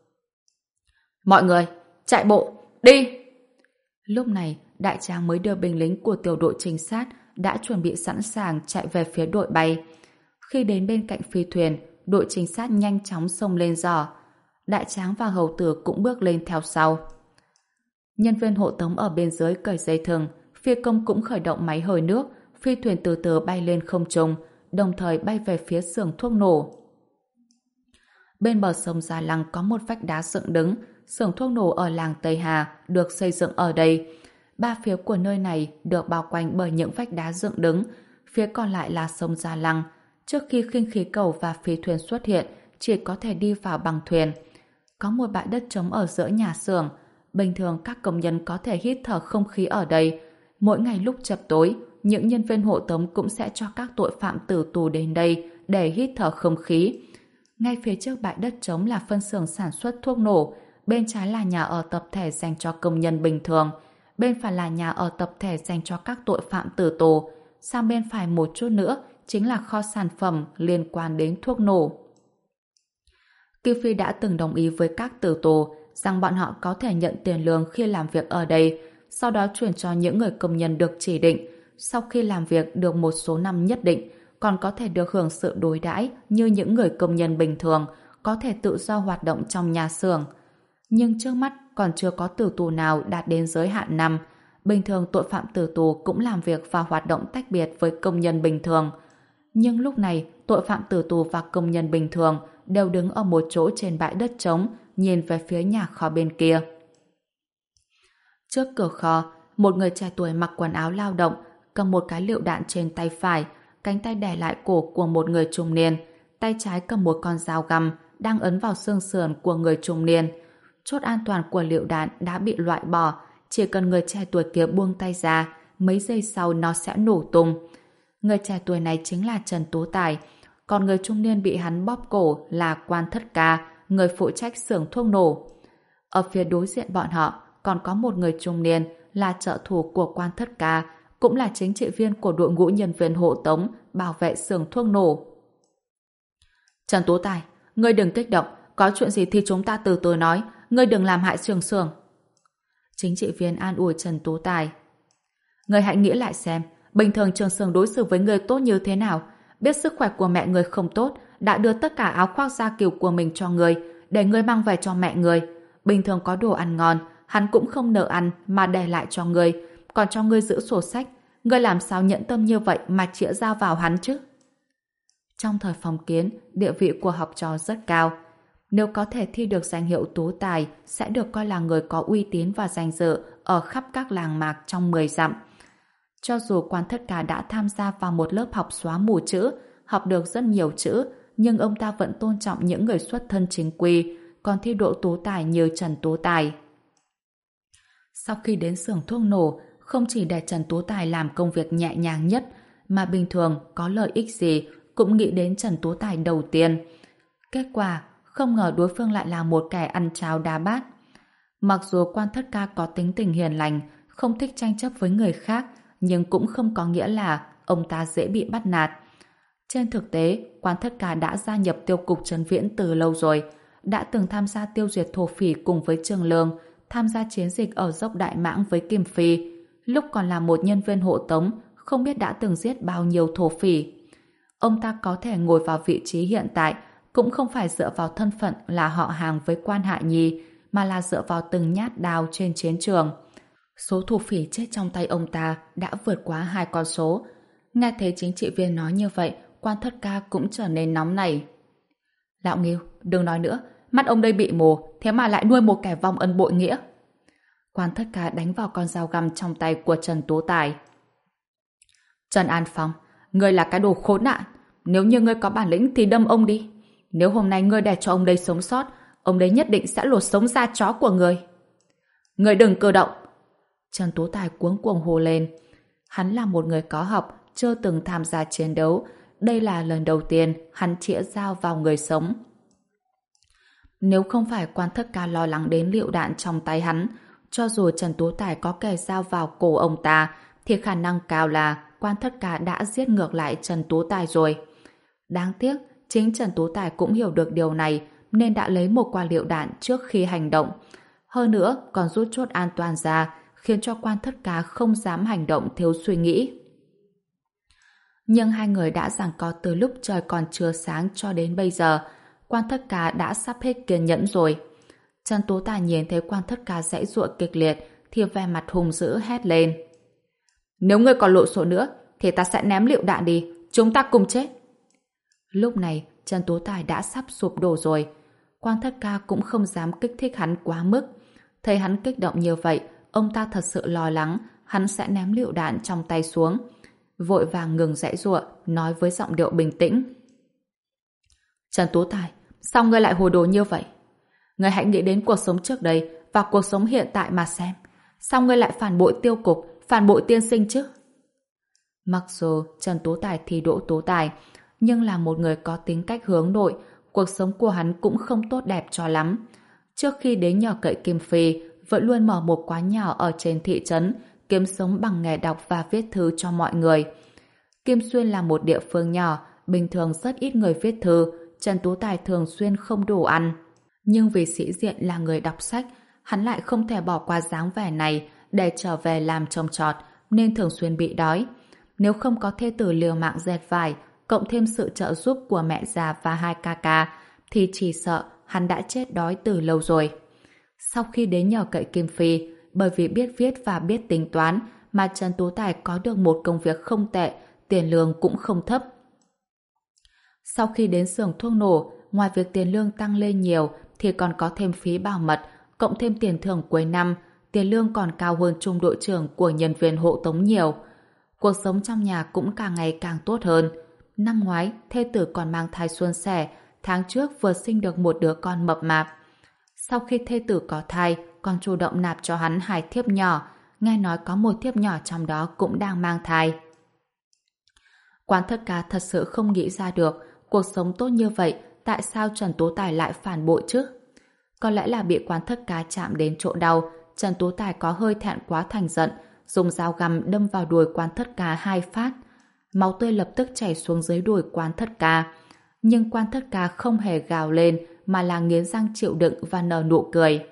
Mọi người, chạy bộ, đi! Lúc này, Đại Tráng mới đưa binh lính của tiểu đội trinh sát đã chuẩn bị sẵn sàng chạy về phía đội bay. Khi đến bên cạnh phi thuyền, đội trinh sát nhanh chóng xông lên giò. Đại tráng và hầu tử cũng bước lên theo sau. Nhân viên hộ tống ở bên dưới cởi dây thừng, phi công cũng khởi động máy hơi nước, phi thuyền từ từ bay lên không trung, đồng thời bay về phía xưởng thuốc nổ. Bên bờ sông Gia Lăng có một vách đá dựng đứng, xưởng thuốc nổ ở làng Tây Hà được xây dựng ở đây. Ba phía của nơi này được bao quanh bởi những vách đá dựng đứng, phía còn lại là sông Gia Lăng. Trước khi khinh khí cầu và phi thuyền xuất hiện, chỉ có thể đi vào bằng thuyền. Có một bãi đất trống ở giữa nhà xưởng. Bình thường các công nhân có thể hít thở không khí ở đây. Mỗi ngày lúc chập tối, những nhân viên hộ tống cũng sẽ cho các tội phạm tử tù đến đây để hít thở không khí. Ngay phía trước bãi đất trống là phân xưởng sản xuất thuốc nổ, bên trái là nhà ở tập thể dành cho công nhân bình thường, bên phải là nhà ở tập thể dành cho các tội phạm tử tù, sang bên phải một chút nữa chính là kho sản phẩm liên quan đến thuốc nổ. Kiều Phi đã từng đồng ý với các tử tù rằng bọn họ có thể nhận tiền lương khi làm việc ở đây, sau đó chuyển cho những người công nhân được chỉ định. Sau khi làm việc được một số năm nhất định, còn có thể được hưởng sự đối đãi như những người công nhân bình thường, có thể tự do hoạt động trong nhà xưởng. Nhưng trước mắt còn chưa có tử tù nào đạt đến giới hạn năm. Bình thường tội phạm tử tù cũng làm việc và hoạt động tách biệt với công nhân bình thường. Nhưng lúc này, tội phạm tử tù và công nhân bình thường đều đứng ở một chỗ trên bãi đất trống, nhìn về phía nhà kho bên kia. Trước cửa kho, một người trẻ tuổi mặc quần áo lao động, cầm một cái lựu đạn trên tay phải, cánh tay đè lại cổ của một người trung niên, tay trái cầm một con dao găm đang ấn vào xương sườn của người trung niên. Chốt an toàn của lựu đạn đã bị loại bỏ, chỉ cần người trẻ tuổi kia buông tay ra, mấy giây sau nó sẽ nổ tung. Người trẻ tuổi này chính là Trần Tú Tài, còn người trung niên bị hắn bóp cổ là Quan Thất Ca, người phụ trách xưởng thuốc nổ. Ở phía đối diện bọn họ còn có một người trung niên là trợ thủ của Quan Thất Ca, cũng là chính trị viên của đội ngũ nhân viên hộ tống bảo vệ xưởng thuốc nổ. Trần Tú Tài, ngươi đừng kích động, có chuyện gì thì chúng ta từ từ nói, ngươi đừng làm hại xưởng xưởng. Chính trị viên an ủi Trần Tú Tài. Ngươi hãy nghĩ lại xem, bình thường trường xưởng đối xử với ngươi tốt như thế nào, biết sức khỏe của mẹ ngươi không tốt, đã đưa tất cả áo khoác da cừu của mình cho ngươi, để ngươi mang về cho mẹ ngươi. Bình thường có đồ ăn ngon, hắn cũng không nỡ ăn mà để lại cho ngươi, còn cho ngươi giữ sổ sách. Ngươi làm sao nhẫn tâm như vậy mà chĩa dao vào hắn chứ? Trong thời phong kiến, địa vị của học trò rất cao. Nếu có thể thi được danh hiệu tú tài, sẽ được coi là người có uy tín và danh dự ở khắp các làng mạc trong mười dặm. Cho dù Quan Thất Ca đã tham gia vào một lớp học xóa mù chữ, học được rất nhiều chữ, nhưng ông ta vẫn tôn trọng những người xuất thân chính quy, còn thi đỗ tú tài như Trần Tú Tài. Sau khi đến xưởng thuốc nổ, không chỉ để Trần Tú Tài làm công việc nhẹ nhàng nhất, mà bình thường có lợi ích gì cũng nghĩ đến Trần Tú Tài đầu tiên. Kết quả, không ngờ đối phương lại là một kẻ ăn cháo đá bát. Mặc dù Quan Thất Ca có tính tình hiền lành, không thích tranh chấp với người khác, nhưng cũng không có nghĩa là ông ta dễ bị bắt nạt. Trên thực tế, Quan Thất Ca đã gia nhập tiêu cục Trấn Viễn từ lâu rồi, đã từng tham gia tiêu diệt thổ phỉ cùng với Trường Lương, tham gia chiến dịch ở dốc Đại Mãng với Kim Phi. Lúc còn là một nhân viên hộ tống, không biết đã từng giết bao nhiêu thổ phỉ. Ông ta có thể ngồi vào vị trí hiện tại cũng không phải dựa vào thân phận là họ hàng với Quan Hạ Nhi, mà là dựa vào từng nhát đao trên chiến trường. Số thổ phỉ chết trong tay ông ta đã vượt quá hai con số. Nghe thấy chính trị viên nói như vậy, Quan Thất Ca cũng trở nên nóng nảy. Lão Nghiêu, đừng nói nữa, mắt ông đây bị mù, thế mà lại nuôi một kẻ vong ân bội nghĩa. Quan Thất Ca đánh vào con dao găm trong tay của Trần Tú Tài. Trần An Phong, ngươi là cái đồ khốn nạn. Nếu như ngươi có bản lĩnh thì đâm ông đi. Nếu hôm nay ngươi để cho ông đây sống sót, ông đây nhất định sẽ lột sống da chó của ngươi. Ngươi đừng cử động. Trần Tú Tài cuống cuồng hô lên. Hắn là một người có học, chưa từng tham gia chiến đấu. Đây là lần đầu tiên hắn chĩa dao vào người sống. Nếu không phải Quan Thất Ca lo lắng đến lựu đạn trong tay hắn, cho dù Trần Tú Tài có kề dao vào cổ ông ta, thì khả năng cao là Quan Thất Ca đã giết ngược lại Trần Tú Tài rồi. Đáng tiếc, chính Trần Tú Tài cũng hiểu được điều này, nên đã lấy một quả lựu đạn trước khi hành động. Hơn nữa, còn rút chốt an toàn ra, khiến cho Quan Thất Ca không dám hành động thiếu suy nghĩ. Nhưng hai người đã giằng co từ lúc trời còn chưa sáng cho đến bây giờ. Quan Thất Ca đã sắp hết kiên nhẫn rồi. Trần Tú Tài nhìn thấy Quan Thất Ca giãy giụa kịch liệt thì vẻ mặt hung dữ hét lên. Nếu ngươi còn lộn xộn nữa thì ta sẽ ném lựu đạn đi, chúng ta cùng chết. Lúc này Trần Tú Tài đã sắp sụp đổ rồi. Quan Thất Ca cũng không dám kích thích hắn quá mức. Thấy hắn kích động như vậy, ông ta thật sự lo lắng hắn sẽ ném lựu đạn trong tay xuống. Vội vàng ngừng giãy giụa, nói với giọng điệu bình tĩnh. Trần Tú Tài, sao ngươi lại hồ đồ như vậy? Ngươi hãy nghĩ đến cuộc sống trước đây và cuộc sống hiện tại mà xem. Sao ngươi lại phản bội tiêu cục, phản bội tiên sinh chứ? Mặc dù Trần Tú Tài thì Đỗ Tú Tài, nhưng là một người có tính cách hướng nội, cuộc sống của hắn cũng không tốt đẹp cho lắm. Trước khi đến nhờ cậy Kim Phi, vẫn luôn mở một quán nhỏ ở trên thị trấn, kiếm sống bằng nghề đọc và viết thư cho mọi người. Kim Xuyên là một địa phương nhỏ, bình thường rất ít người viết thư, Trần Tú Tài thường xuyên không đủ ăn. Nhưng vì sĩ diện là người đọc sách, hắn lại không thể bỏ qua dáng vẻ này để trở về làm trồng trọt, nên thường xuyên bị đói. Nếu không có thê tử liều mạng dệt vải, cộng thêm sự trợ giúp của mẹ già và hai ca ca, thì chỉ sợ hắn đã chết đói từ lâu rồi. Sau khi đến nhờ cậy Kim Phi, bởi vì biết viết và biết tính toán mà Trần Tú Tài có được một công việc không tệ, tiền lương cũng không thấp. Sau khi đến xưởng thuốc nổ, ngoài việc tiền lương tăng lên nhiều thì còn có thêm phí bảo mật, cộng thêm tiền thưởng cuối năm, tiền lương còn cao hơn trung đội trưởng của nhân viên hộ tống nhiều. Cuộc sống trong nhà cũng càng ngày càng tốt hơn. Năm ngoái, thê tử còn mang thai suôn sẻ, tháng trước vừa sinh được một đứa con mập mạp. Sau khi thê tử có thai, còn chủ động nạp cho hắn hai thiếp nhỏ, nghe nói có một thiếp nhỏ trong đó cũng đang mang thai. Quan Thất Ca thật sự không nghĩ ra được cuộc sống tốt như vậy, tại sao Trần Tú Tài lại phản bội chứ? Có lẽ là bị Quan Thất Ca chạm đến chỗ đau, Trần Tú Tài có hơi thẹn quá thành giận, dùng dao găm đâm vào đùi Quan Thất Ca hai phát. Máu tươi lập tức chảy xuống dưới đùi Quan Thất Ca. Nhưng Quan Thất Ca không hề gào lên, mà là nghiến răng chịu đựng và nở nụ cười.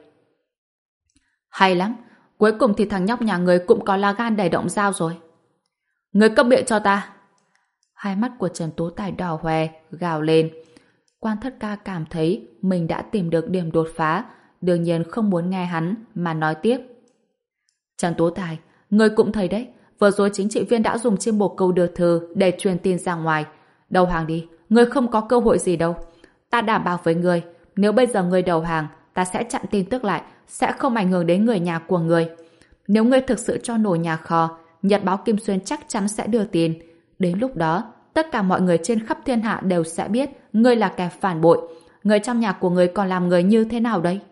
Hay lắm, cuối cùng thì thằng nhóc nhà người cũng có lá gan để động dao rồi. Người câm miệng cho ta! Hai mắt của Trần Tú Tài đỏ hoe, gào lên. Quan Thất Ca cảm thấy mình đã tìm được điểm đột phá, đương nhiên không muốn nghe hắn, mà nói tiếp. Trần Tú Tài, người cũng thấy đấy, vừa rồi chính trị viên đã dùng chiêm bồ câu đưa thư để truyền tin ra ngoài. Đầu hàng đi, người không có cơ hội gì đâu. Ta đảm bảo với người, nếu bây giờ người đầu hàng, ta sẽ chặn tin tức lại, sẽ không ảnh hưởng đến người nhà của người. Nếu người thực sự cho nổ nhà kho, Nhật báo Kim Xuyên chắc chắn sẽ đưa tin. Đến lúc đó, tất cả mọi người trên khắp thiên hạ đều sẽ biết ngươi là kẻ phản bội. Người trong nhà của ngươi còn làm người như thế nào đấy?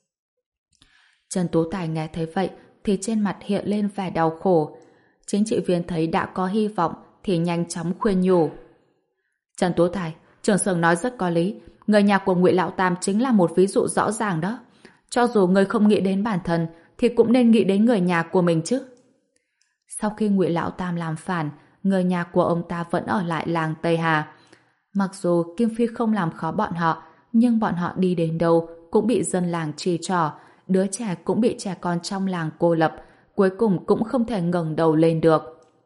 Trần Tú Tài nghe thấy vậy thì trên mặt hiện lên vẻ đau khổ. Chính trị viên thấy đã có hy vọng thì nhanh chóng khuyên nhủ. Trần Tú Tài, trưởng xưởng nói rất có lý. Người nhà của Ngụy Lão Tam chính là một ví dụ rõ ràng đó. Cho dù ngươi không nghĩ đến bản thân thì cũng nên nghĩ đến người nhà của mình chứ. Sau khi Ngụy Lão Tam làm phản, người nhà của ông ta vẫn ở lại làng Tây Hà. Mặc dù Kim Phi không làm khó bọn họ, nhưng bọn họ đi đến đâu cũng bị dân làng chỉ trỏ, đứa trẻ cũng bị trẻ con trong làng cô lập, cuối cùng cũng không thể ngẩng đầu lên được.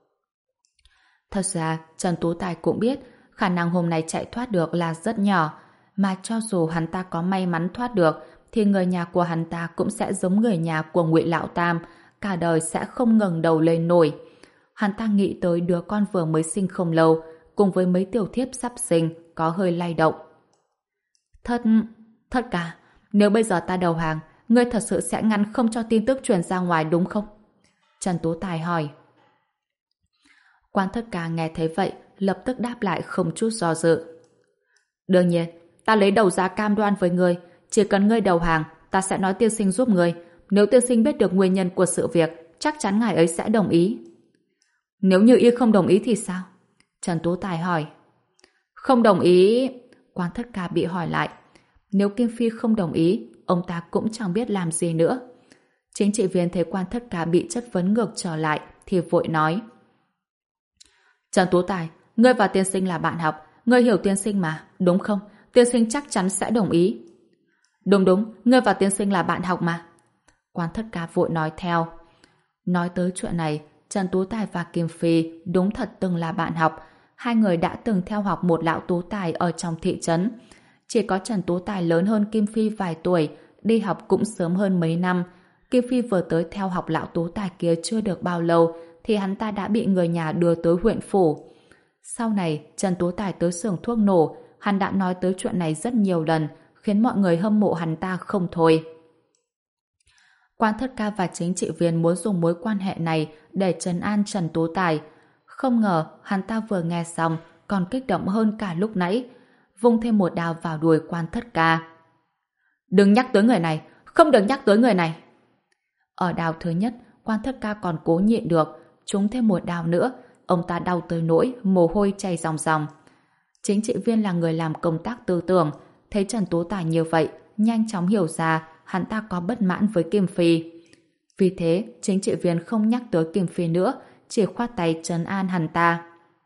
Thật ra, Trần Tú Tài cũng biết khả năng hôm nay chạy thoát được là rất nhỏ, mà cho dù hắn ta có may mắn thoát được, thì người nhà của hắn ta cũng sẽ giống người nhà của Ngụy Lão Tam, cả đời sẽ không ngẩng đầu lên nổi. Hắn ta nghĩ tới đứa con vừa mới sinh không lâu, cùng với mấy tiểu thiếp sắp sinh, có hơi lay động. Thất... Thất Ca, nếu bây giờ ta đầu hàng, ngươi thật sự sẽ ngăn không cho tin tức truyền ra ngoài đúng không? Trần Tú Tài hỏi. Quan Thất Ca nghe thấy vậy, lập tức đáp lại không chút do dự. Đương nhiên, ta lấy đầu ra cam đoan với ngươi, chỉ cần ngươi đầu hàng, ta sẽ nói tiên sinh giúp ngươi. Nếu tiên sinh biết được nguyên nhân của sự việc, chắc chắn ngài ấy sẽ đồng ý. Nếu như y không đồng ý thì sao? Trần Tú Tài hỏi. Không đồng ý... Quan Thất Ca bị hỏi lại. Nếu Kim Phi không đồng ý, ông ta cũng chẳng biết làm gì nữa. Chính trị viên thấy Quan Thất Ca bị chất vấn ngược trở lại thì vội nói. Trần Tú Tài, ngươi và tiên sinh là bạn học, ngươi hiểu tiên sinh mà, đúng không? Tiên sinh chắc chắn sẽ đồng ý. Đúng đúng, ngươi và tiên sinh là bạn học mà. Quan Thất Ca vội nói theo. Nói tới chuyện này, Trần Tú Tài và Kim Phi đúng thật từng là bạn học. Hai người đã từng theo học một lão tú tài ở trong thị trấn. Chỉ có Trần Tú Tài lớn hơn Kim Phi vài tuổi, đi học cũng sớm hơn mấy năm. Kim Phi vừa tới theo học lão Tú Tài kia chưa được bao lâu, thì hắn ta đã bị người nhà đưa tới huyện phủ. Sau này, Trần Tú Tài tới xưởng thuốc nổ, hắn đã nói tới chuyện này rất nhiều lần, khiến mọi người hâm mộ hắn ta không thôi. Quan Thất Ca và chính trị viên muốn dùng mối quan hệ này để trấn an Trần Tú Tài. Không ngờ, hắn ta vừa nghe xong, còn kích động hơn cả lúc nãy, vung thêm một đao vào đuôi Quan Thất Ca. Đừng nhắc tới người này, không được nhắc tới người này. Ở đao thứ nhất, Quan Thất Ca còn cố nhịn được, trúng thêm một đao nữa, ông ta đau tới nỗi mồ hôi chảy ròng ròng. Chính trị viên là người làm công tác tư tưởng, thấy Trần Tú Tài như vậy, nhanh chóng hiểu ra hắn ta có bất mãn với Kim Phi. Vì thế, chính trị viên không nhắc tới Kim Phi nữa, chỉ khoát tay trấn an hắn ta.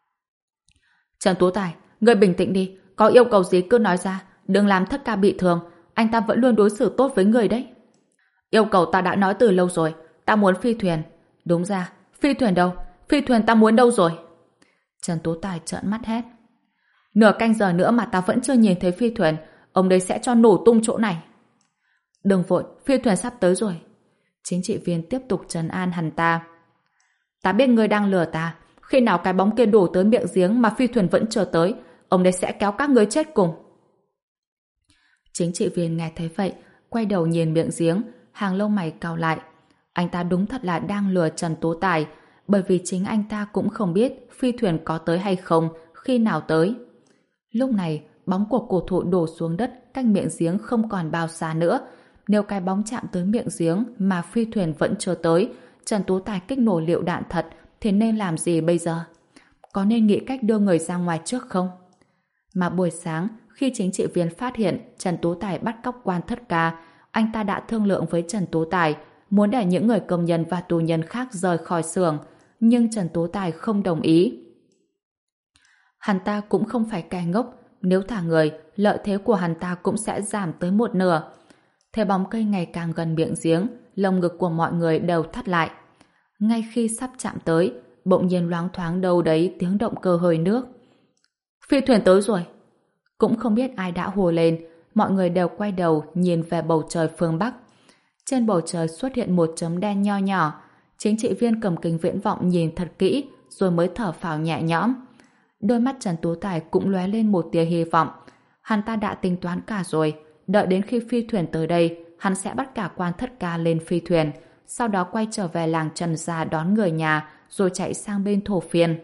Trần Tú Tài, người bình tĩnh đi, có yêu cầu gì cứ nói ra, đừng làm Thất Ca bị thương, anh ta vẫn luôn đối xử tốt với người đấy. Yêu cầu ta đã nói từ lâu rồi, ta muốn phi thuyền. Đúng ra, phi thuyền đâu? Phi thuyền ta muốn đâu rồi? Trần Tú Tài trợn mắt hét. Nửa canh giờ nữa mà ta vẫn chưa nhìn thấy phi thuyền, ông đấy sẽ cho nổ tung chỗ này. Đừng vội, phi thuyền sắp tới rồi. Chính trị viên tiếp tục trấn an hắn ta. Ta biết ngươi đang lừa ta, khi nào cái bóng kia đổ tới miệng giếng mà phi thuyền vẫn chưa tới, ông đấy sẽ kéo các ngươi chết cùng. Chính trị viên nghe thấy vậy, quay đầu nhìn miệng giếng, hàng lông mày cau lại. Anh ta đúng thật là đang lừa Trần Tú Tài, bởi vì chính anh ta cũng không biết phi thuyền có tới hay không, khi nào tới. Lúc này, bóng của cổ thụ đổ xuống đất cách miệng giếng không còn bao xa nữa. Nếu cái bóng chạm tới miệng giếng mà phi thuyền vẫn chưa tới, Trần Tú Tài kích nổ liệu đạn thật, thì nên làm gì bây giờ? Có nên nghĩ cách đưa người ra ngoài trước không? Mà buổi sáng, khi chính trị viên phát hiện Trần Tú Tài bắt cóc Quan Thất Ca, anh ta đã thương lượng với Trần Tú Tài, muốn để những người công nhân và tù nhân khác rời khỏi xưởng, nhưng Trần Tú Tài không đồng ý. Hắn ta cũng không phải kẻ ngốc, nếu thả người, lợi thế của hắn ta cũng sẽ giảm tới một nửa. Thế bóng cây ngày càng gần miệng giếng, lồng ngực của mọi người đều thắt lại. Ngay khi sắp chạm tới, bỗng nhiên loáng thoáng đâu đấy tiếng động cơ hơi nước. Phi thuyền tới rồi! Cũng không biết ai đã hô lên, mọi người đều quay đầu nhìn về bầu trời phương Bắc. Trên bầu trời xuất hiện một chấm đen nho nhỏ. Chính trị viên cầm kính viễn vọng nhìn thật kỹ, rồi mới thở phào nhẹ nhõm. Đôi mắt Trần Tú Tài cũng lóe lên một tia hy vọng. Hắn ta đã tính toán cả rồi, đợi đến khi phi thuyền tới đây, hắn sẽ bắt cả Quan Thất Ca lên phi thuyền, sau đó quay trở về làng Trần Gia đón người nhà, rồi chạy sang bên Thổ Phiên.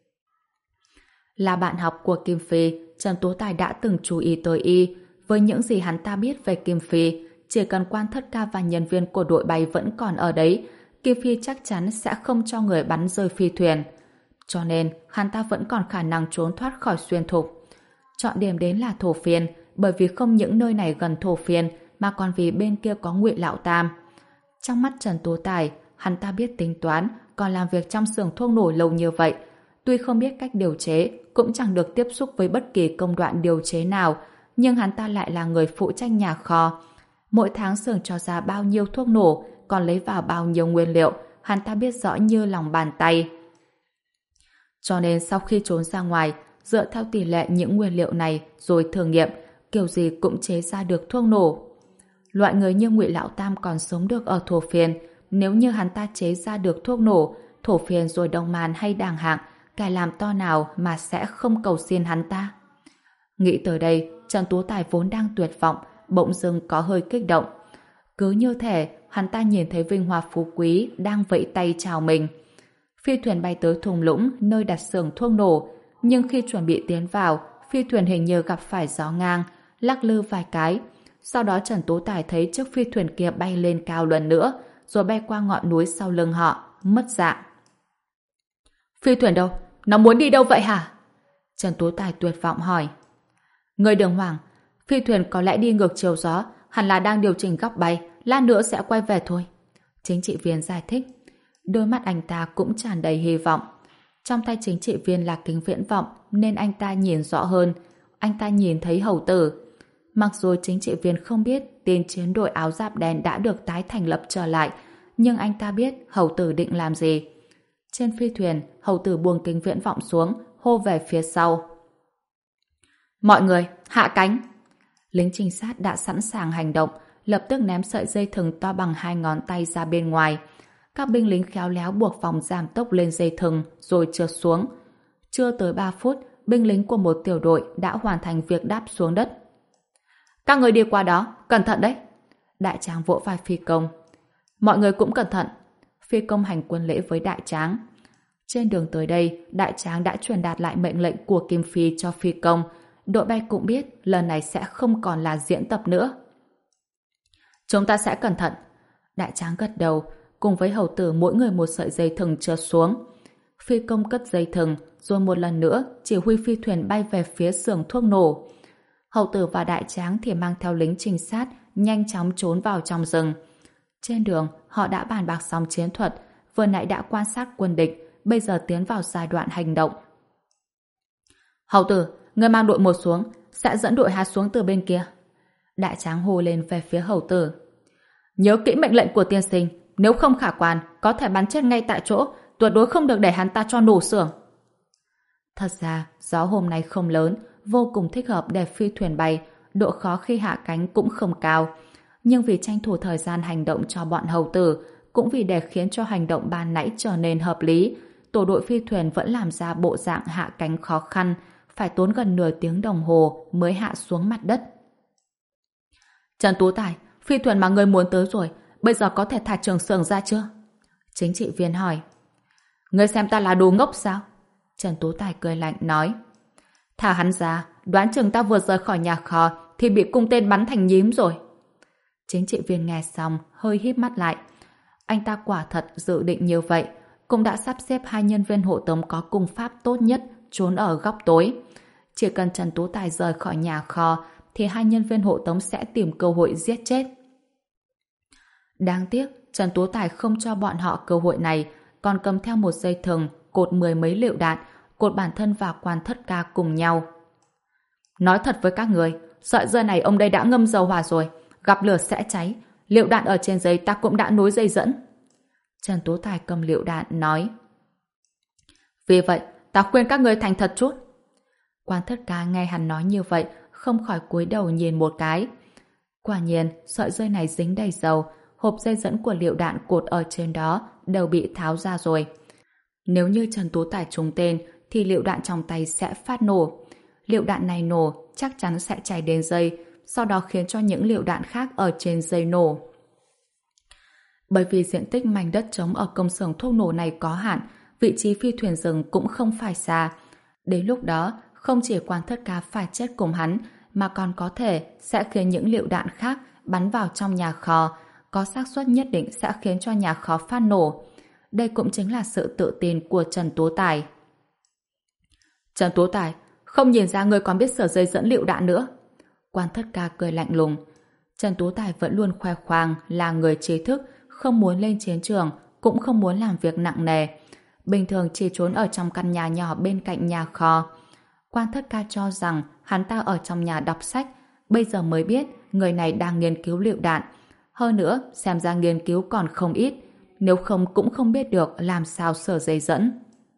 Là bạn học của Kim Phi, Trần Tú Tài đã từng chú ý tới y. Với những gì hắn ta biết về Kim Phi, chỉ cần Quan Thất Ca và nhân viên của đội bay vẫn còn ở đấy, Kim Phi chắc chắn sẽ không cho người bắn rơi phi thuyền. Cho nên, hắn ta vẫn còn khả năng trốn thoát khỏi xuyên thục. Chọn điểm đến là Thổ Phiên, bởi vì không những nơi này gần Thổ Phiên, mà còn vì bên kia có Ngụy Lão Tam. Trong mắt Trần Tú Tài, hắn ta biết tính toán, còn làm việc trong xưởng thuốc nổ lâu như vậy. Tuy không biết cách điều chế, cũng chẳng được tiếp xúc với bất kỳ công đoạn điều chế nào, nhưng hắn ta lại là người phụ trách nhà kho. Mỗi tháng xưởng cho ra bao nhiêu thuốc nổ, còn lấy vào bao nhiêu nguyên liệu, hắn ta biết rõ như lòng bàn tay. Cho nên sau khi trốn ra ngoài, dựa theo tỷ lệ những nguyên liệu này rồi thử nghiệm, kiểu gì cũng chế ra được thuốc nổ. Loại người như Ngụy Lão Tam còn sống được ở Thổ Phiên, nếu như hắn ta chế ra được thuốc nổ, Thổ Phiên rồi Đông Man hay Đàng Hạng, kẻ làm to nào mà sẽ không cầu xin hắn ta. Nghĩ tới đây, Trần Tú Tài vốn đang tuyệt vọng, bỗng dưng có hơi kích động. Cứ như thể hắn ta nhìn thấy vinh hoa phú quý đang vẫy tay chào mình. Phi thuyền bay tới thung lũng nơi đặt xưởng thuốc nổ, nhưng khi chuẩn bị tiến vào, phi thuyền hình như gặp phải gió ngang, lắc lư vài cái. Sau đó Trần Tú Tài thấy chiếc phi thuyền kia bay lên cao lần nữa, rồi bay qua ngọn núi sau lưng họ, mất dạng. Phi thuyền đâu? Nó muốn đi đâu vậy hả? Trần Tú Tài tuyệt vọng hỏi. Người đừng hoảng, phi thuyền có lẽ đi ngược chiều gió, hẳn là đang điều chỉnh góc bay, lát nữa sẽ quay về thôi. Chính trị viên giải thích. Đôi mắt anh ta cũng tràn đầy hy vọng. Trong tay chính trị viên là kính viễn vọng nên anh ta nhìn rõ hơn. Anh ta nhìn thấy hầu tử. Mặc dù chính trị viên không biết tên chiến đội áo giáp đen đã được tái thành lập trở lại, nhưng anh ta biết hầu tử định làm gì. Trên phi thuyền, hầu tử buông kính viễn vọng xuống, hô về phía sau. Mọi người, hạ cánh! Lính trinh sát đã sẵn sàng hành động, lập tức ném sợi dây thừng to bằng hai ngón tay ra bên ngoài. Các binh lính khéo léo buộc vòng giảm tốc lên dây thừng rồi trượt xuống. Chưa tới ba phút, binh lính của một tiểu đội đã hoàn thành việc đáp xuống đất. Các người đi qua đó, cẩn thận đấy. Đại tráng vỗ vai phi công. Mọi người cũng cẩn thận. Phi công hành quân lễ với đại tráng. Trên đường tới đây, đại tráng đã truyền đạt lại mệnh lệnh của Kim Phi cho phi công. Đội bay cũng biết lần này sẽ không còn là diễn tập nữa. Chúng ta sẽ cẩn thận. Đại tráng gật đầu, cùng với hầu tử mỗi người một sợi dây thừng trượt xuống. Phi công cất dây thừng, rồi một lần nữa chỉ huy phi thuyền bay về phía xưởng thuốc nổ. Hầu tử và đại tráng thì mang theo lính trinh sát nhanh chóng trốn vào trong rừng. Trên đường, họ đã bàn bạc xong chiến thuật, vừa nãy đã quan sát quân địch, bây giờ tiến vào giai đoạn hành động. Hầu tử, người mang đội một xuống, sẽ dẫn đội hai xuống từ bên kia. Đại tráng hô lên về phía hầu tử. Nhớ kỹ mệnh lệnh của tiên sinh, nếu không khả quan, có thể bắn chết ngay tại chỗ, tuyệt đối không được để hắn ta cho nổ xưởng. Thật ra, gió hôm nay không lớn, vô cùng thích hợp để phi thuyền bay, độ khó khi hạ cánh cũng không cao. Nhưng vì tranh thủ thời gian hành động cho bọn hầu tử, cũng vì để khiến cho hành động ban nãy trở nên hợp lý, tổ đội phi thuyền vẫn làm ra bộ dạng hạ cánh khó khăn, phải tốn gần nửa tiếng đồng hồ mới hạ xuống mặt đất. Trần Tú Tài, phi thuyền mà người muốn tới rồi, bây giờ có thể thả Trường Sưởng ra chưa? Chính trị viên hỏi. Ngươi xem ta là đồ ngốc sao? Trần Tú Tài cười lạnh nói. Thả hắn ra, đoán chừng ta vừa rời khỏi nhà kho thì bị cung tên bắn thành nhím rồi. Chính trị viên nghe xong hơi híp mắt lại. Anh ta quả thật dự định như vậy, cũng đã sắp xếp hai nhân viên hộ tống có cung pháp tốt nhất trốn ở góc tối. Chỉ cần Trần Tú Tài rời khỏi nhà kho thì hai nhân viên hộ tống sẽ tìm cơ hội giết chết. Đáng tiếc, Trần Tú Tài không cho bọn họ cơ hội này, còn cầm theo một dây thừng, cột mười mấy lựu đạn, cột bản thân và quan thất ca cùng nhau. Nói thật với các người, sợi dây này ông đây đã ngâm dầu hỏa rồi, gặp lửa sẽ cháy, lựu đạn ở trên dây ta cũng đã nối dây dẫn. Trần Tú Tài cầm lựu đạn nói. Vì vậy, ta khuyên các người thành thật chút. Quan thất ca nghe hắn nói như vậy, không khỏi cúi đầu nhìn một cái. Quả nhiên, sợi dây này dính đầy dầu, hộp dây dẫn của lựu đạn cột ở trên đó đều bị tháo ra rồi. Nếu như Trần Tú Tài trúng tên, thì lựu đạn trong tay sẽ phát nổ. Lựu đạn này nổ, chắc chắn sẽ cháy đến dây, sau đó khiến cho những lựu đạn khác ở trên dây nổ. Bởi vì diện tích mảnh đất trống ở công xưởng thuốc nổ này có hạn, vị trí phi thuyền dừng cũng không phải xa. Đến lúc đó, không chỉ quan thất ca phải chết cùng hắn, mà còn có thể sẽ khiến những lựu đạn khác bắn vào trong nhà kho, có xác suất nhất định sẽ khiến cho nhà kho phát nổ. Đây cũng chính là sự tự tin của Trần Tú Tài. Trần Tú Tài, không nhìn ra ngươi còn biết sửa dây dẫn lựu đạn nữa. Quan thất ca cười lạnh lùng. Trần Tú Tài vẫn luôn khoe khoang là người trí thức, không muốn lên chiến trường, cũng không muốn làm việc nặng nề. Bình thường chỉ trốn ở trong căn nhà nhỏ bên cạnh nhà kho. Quan thất ca cho rằng hắn ta ở trong nhà đọc sách, bây giờ mới biết người này đang nghiên cứu lựu đạn. Hơn nữa, xem ra nghiên cứu còn không ít, nếu không cũng không biết được làm sao sửa dây dẫn.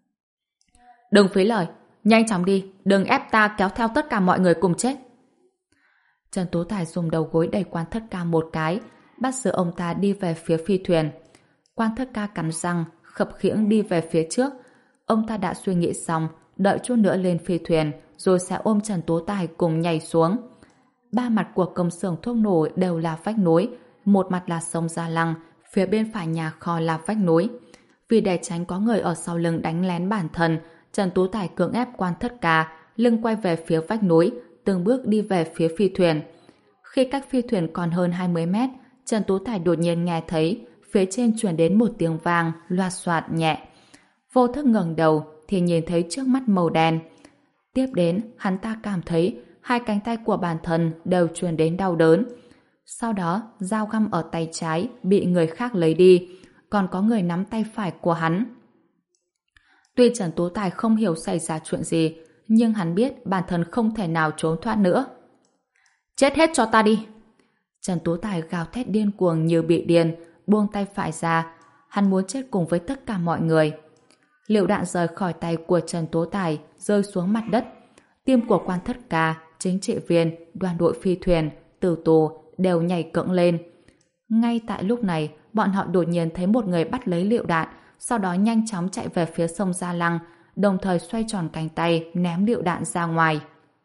Đừng phí lời, nhanh chóng đi, đừng ép ta kéo theo tất cả mọi người cùng chết. Trần Tú Tài dùng đầu gối đẩy quan thất ca một cái, bắt giữ ông ta đi về phía phi thuyền. Quan thất ca cắn răng, khập khiễng đi về phía trước. Ông ta đã suy nghĩ xong, đợi chút nữa lên phi thuyền, rồi sẽ ôm Trần Tú Tài cùng nhảy xuống. Ba mặt của công xưởng thuốc nổ đều là vách núi, một mặt là sông Gia Lăng, phía bên phải nhà kho là vách núi. Vì để tránh có người ở sau lưng đánh lén bản thân, Trần Tú Tài cưỡng ép quan thất ca, lưng quay về phía vách núi, từng bước đi về phía phi thuyền. Khi cách phi thuyền còn hơn hai mươi mét, Trần Tú Tài đột nhiên nghe thấy phía trên truyền đến một tiếng vang loạt soạt nhẹ. Vô thức ngẩng đầu thì nhìn thấy trước mắt màu đen. Tiếp đến, hắn ta cảm thấy hai cánh tay của bản thân đều truyền đến đau đớn. Sau đó, dao găm ở tay trái bị người khác lấy đi, còn có người nắm tay phải của hắn. Tuy Trần Tú Tài không hiểu xảy ra chuyện gì, nhưng hắn biết bản thân không thể nào trốn thoát nữa. Chết hết cho ta đi! Trần Tú Tài gào thét điên cuồng như bị điên, buông tay phải ra. Hắn muốn chết cùng với tất cả mọi người. Lựu đạn rời khỏi tay của Trần Tú Tài, rơi xuống mặt đất. Tim của quan thất ca chính trị viên, đoàn đội phi thuyền, tử tù đều nhảy cẫng lên. Ngay tại lúc này, bọn họ đột nhiên thấy một người bắt lấy lựu đạn, sau đó nhanh chóng chạy về phía sông Gia Lăng, đồng thời xoay tròn cánh tay ném lựu đạn ra ngoài.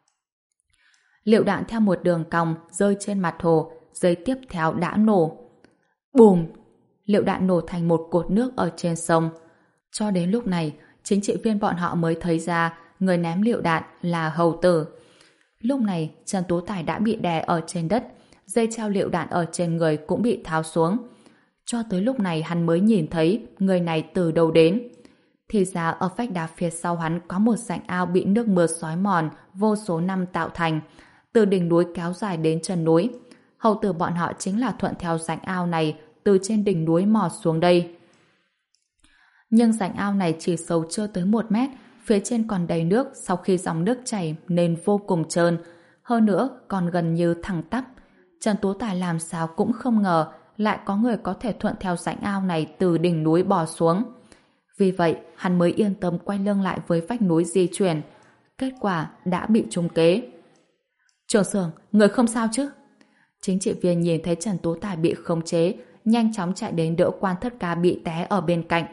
Lựu đạn theo một đường cong rơi trên mặt hồ, giây tiếp theo đã nổ. Bùm! Lựu đạn nổ thành một cột nước ở trên sông. Cho đến lúc này, chính trị viên bọn họ mới thấy ra người ném lựu đạn là Hầu Tử. Lúc này, Trần Tú Tài đã bị đè ở trên đất, dây treo lựu đạn ở trên người cũng bị tháo xuống. Cho tới lúc này hắn mới nhìn thấy người này từ đâu đến. Thì ra ở vách đá phía sau hắn có một rãnh ao bị nước mưa xói mòn vô số năm tạo thành, từ đỉnh núi kéo dài đến chân núi. Hầu Tử bọn họ chính là thuận theo rãnh ao này từ trên đỉnh núi mò xuống đây. Nhưng rãnh ao này chỉ sâu chưa tới một mét, phía trên còn đầy nước sau khi dòng nước chảy nên vô cùng trơn, hơn nữa còn gần như thẳng tắp. Trần Tú Tài làm sao cũng không ngờ lại có người có thể thuận theo rãnh ao này từ đỉnh núi bò xuống. Vì vậy, hắn mới yên tâm quay lưng lại với vách núi di chuyển. Kết quả đã bị trúng kế. Trưởng xưởng, người không sao chứ? Chính trị viên nhìn thấy Trần Tú Tài bị khống chế, nhanh chóng chạy đến đỡ Quan Thất Ca bị té ở bên cạnh.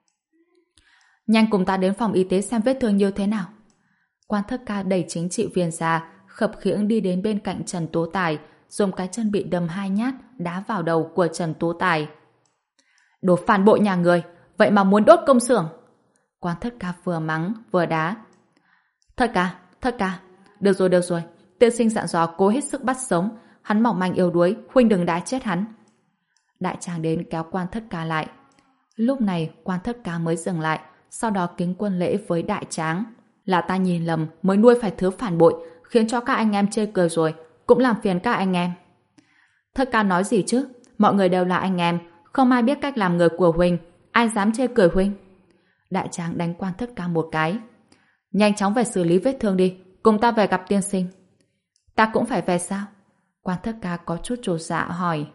Nhanh cùng ta đến phòng y tế xem vết thương như thế nào. Quan Thất Ca đẩy chính trị viên ra, khập khiễng đi đến bên cạnh Trần Tú Tài, dùng cái chân bị đâm hai nhát đá vào đầu của Trần Tú Tài. Đồ phản bội nhà người, vậy mà muốn đốt công xưởng. Quan Thất Ca vừa mắng vừa đá. Thất Ca, Thất Ca, được rồi được rồi, tiên sinh dặn dò cố hết sức bắt sống, hắn mỏng manh yếu đuối, huynh đừng đá chết hắn. Đại tráng đến kéo Quan Thất Ca lại. Lúc này Quan Thất Ca mới dừng lại, sau đó kính quân lễ với đại tráng. Là ta nhìn lầm mới nuôi phải thứ phản bội, khiến cho các anh em chê cười rồi, cũng làm phiền các anh em. Thất Ca nói gì chứ, mọi người đều là anh em, không ai biết cách làm người của huynh, ai dám chê cười huynh. Đại tráng đánh Quan Thất Ca một cái. Nhanh chóng về xử lý vết thương đi, cùng ta về gặp tiên sinh. Ta cũng phải về sao? Quan Thất Ca có chút chột dạ hỏi.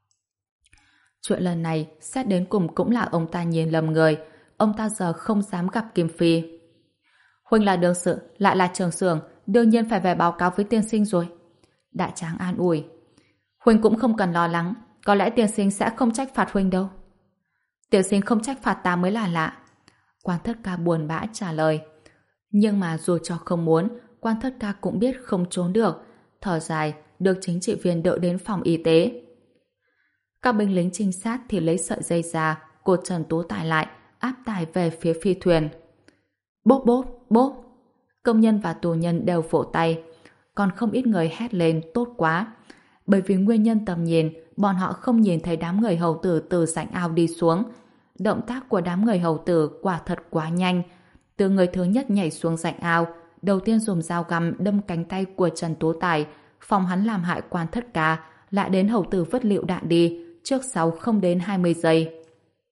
Chuyện lần này xét đến cùng cũng là ông ta nhìn lầm người, ông ta giờ không dám gặp Kim Phi. Huynh là đương sự, lại là trưởng xưởng, đương nhiên phải về báo cáo với tiên sinh rồi. Đại tráng an ủi. Huynh cũng không cần lo lắng, có lẽ tiên sinh sẽ không trách phạt huynh đâu. Tiên sinh không trách phạt ta mới là lạ. Quan Thất Ca buồn bã trả lời. Nhưng mà dù cho không muốn, Quan Thất Ca cũng biết không trốn được. Thở dài, được chính trị viên đỡ đến phòng y tế. Các binh lính trinh sát thì lấy sợi dây ra, cột Trần Tú Tài lại, áp tải về phía phi thuyền. Bốp bốp, bốp. Công nhân và tù nhân đều vỗ tay. Còn không ít người hét lên tốt quá. Bởi vì nguyên nhân tầm nhìn, bọn họ không nhìn thấy đám người hầu tử từ rãnh ao đi xuống. Động tác của đám người hầu tử quả thật quá nhanh. Từ người thứ nhất nhảy xuống rãnh ao, đầu tiên dùng dao găm đâm cánh tay của Trần Tú Tài, phòng hắn làm hại Quan Thất Ca, lại đến hầu tử vứt lựu đạn đi, trước sau không đến hai mươi giây.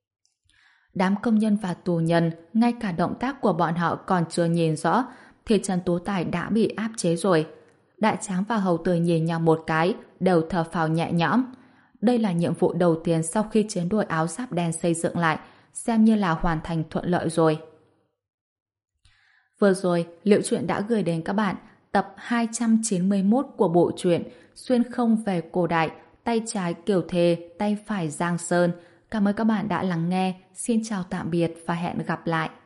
Đám công nhân và tù nhân, ngay cả động tác của bọn họ còn chưa nhìn rõ, thì Trần Tú Tài đã bị áp chế rồi. Đại tráng và hầu tử nhìn nhau một cái, đều thở phào nhẹ nhõm. Đây là nhiệm vụ đầu tiên sau khi chiến đội áo giáp đen xây dựng lại, xem như là hoàn thành thuận lợi rồi. Vừa rồi, Liệu Truyện đã gửi đến các bạn tập hai trăm chín mươi mốt của bộ truyện Xuyên không về cổ đại, tay trái Kiều Thề, tay phải Giang Sơn. Cảm ơn các bạn đã lắng nghe. Xin chào tạm biệt và hẹn gặp lại.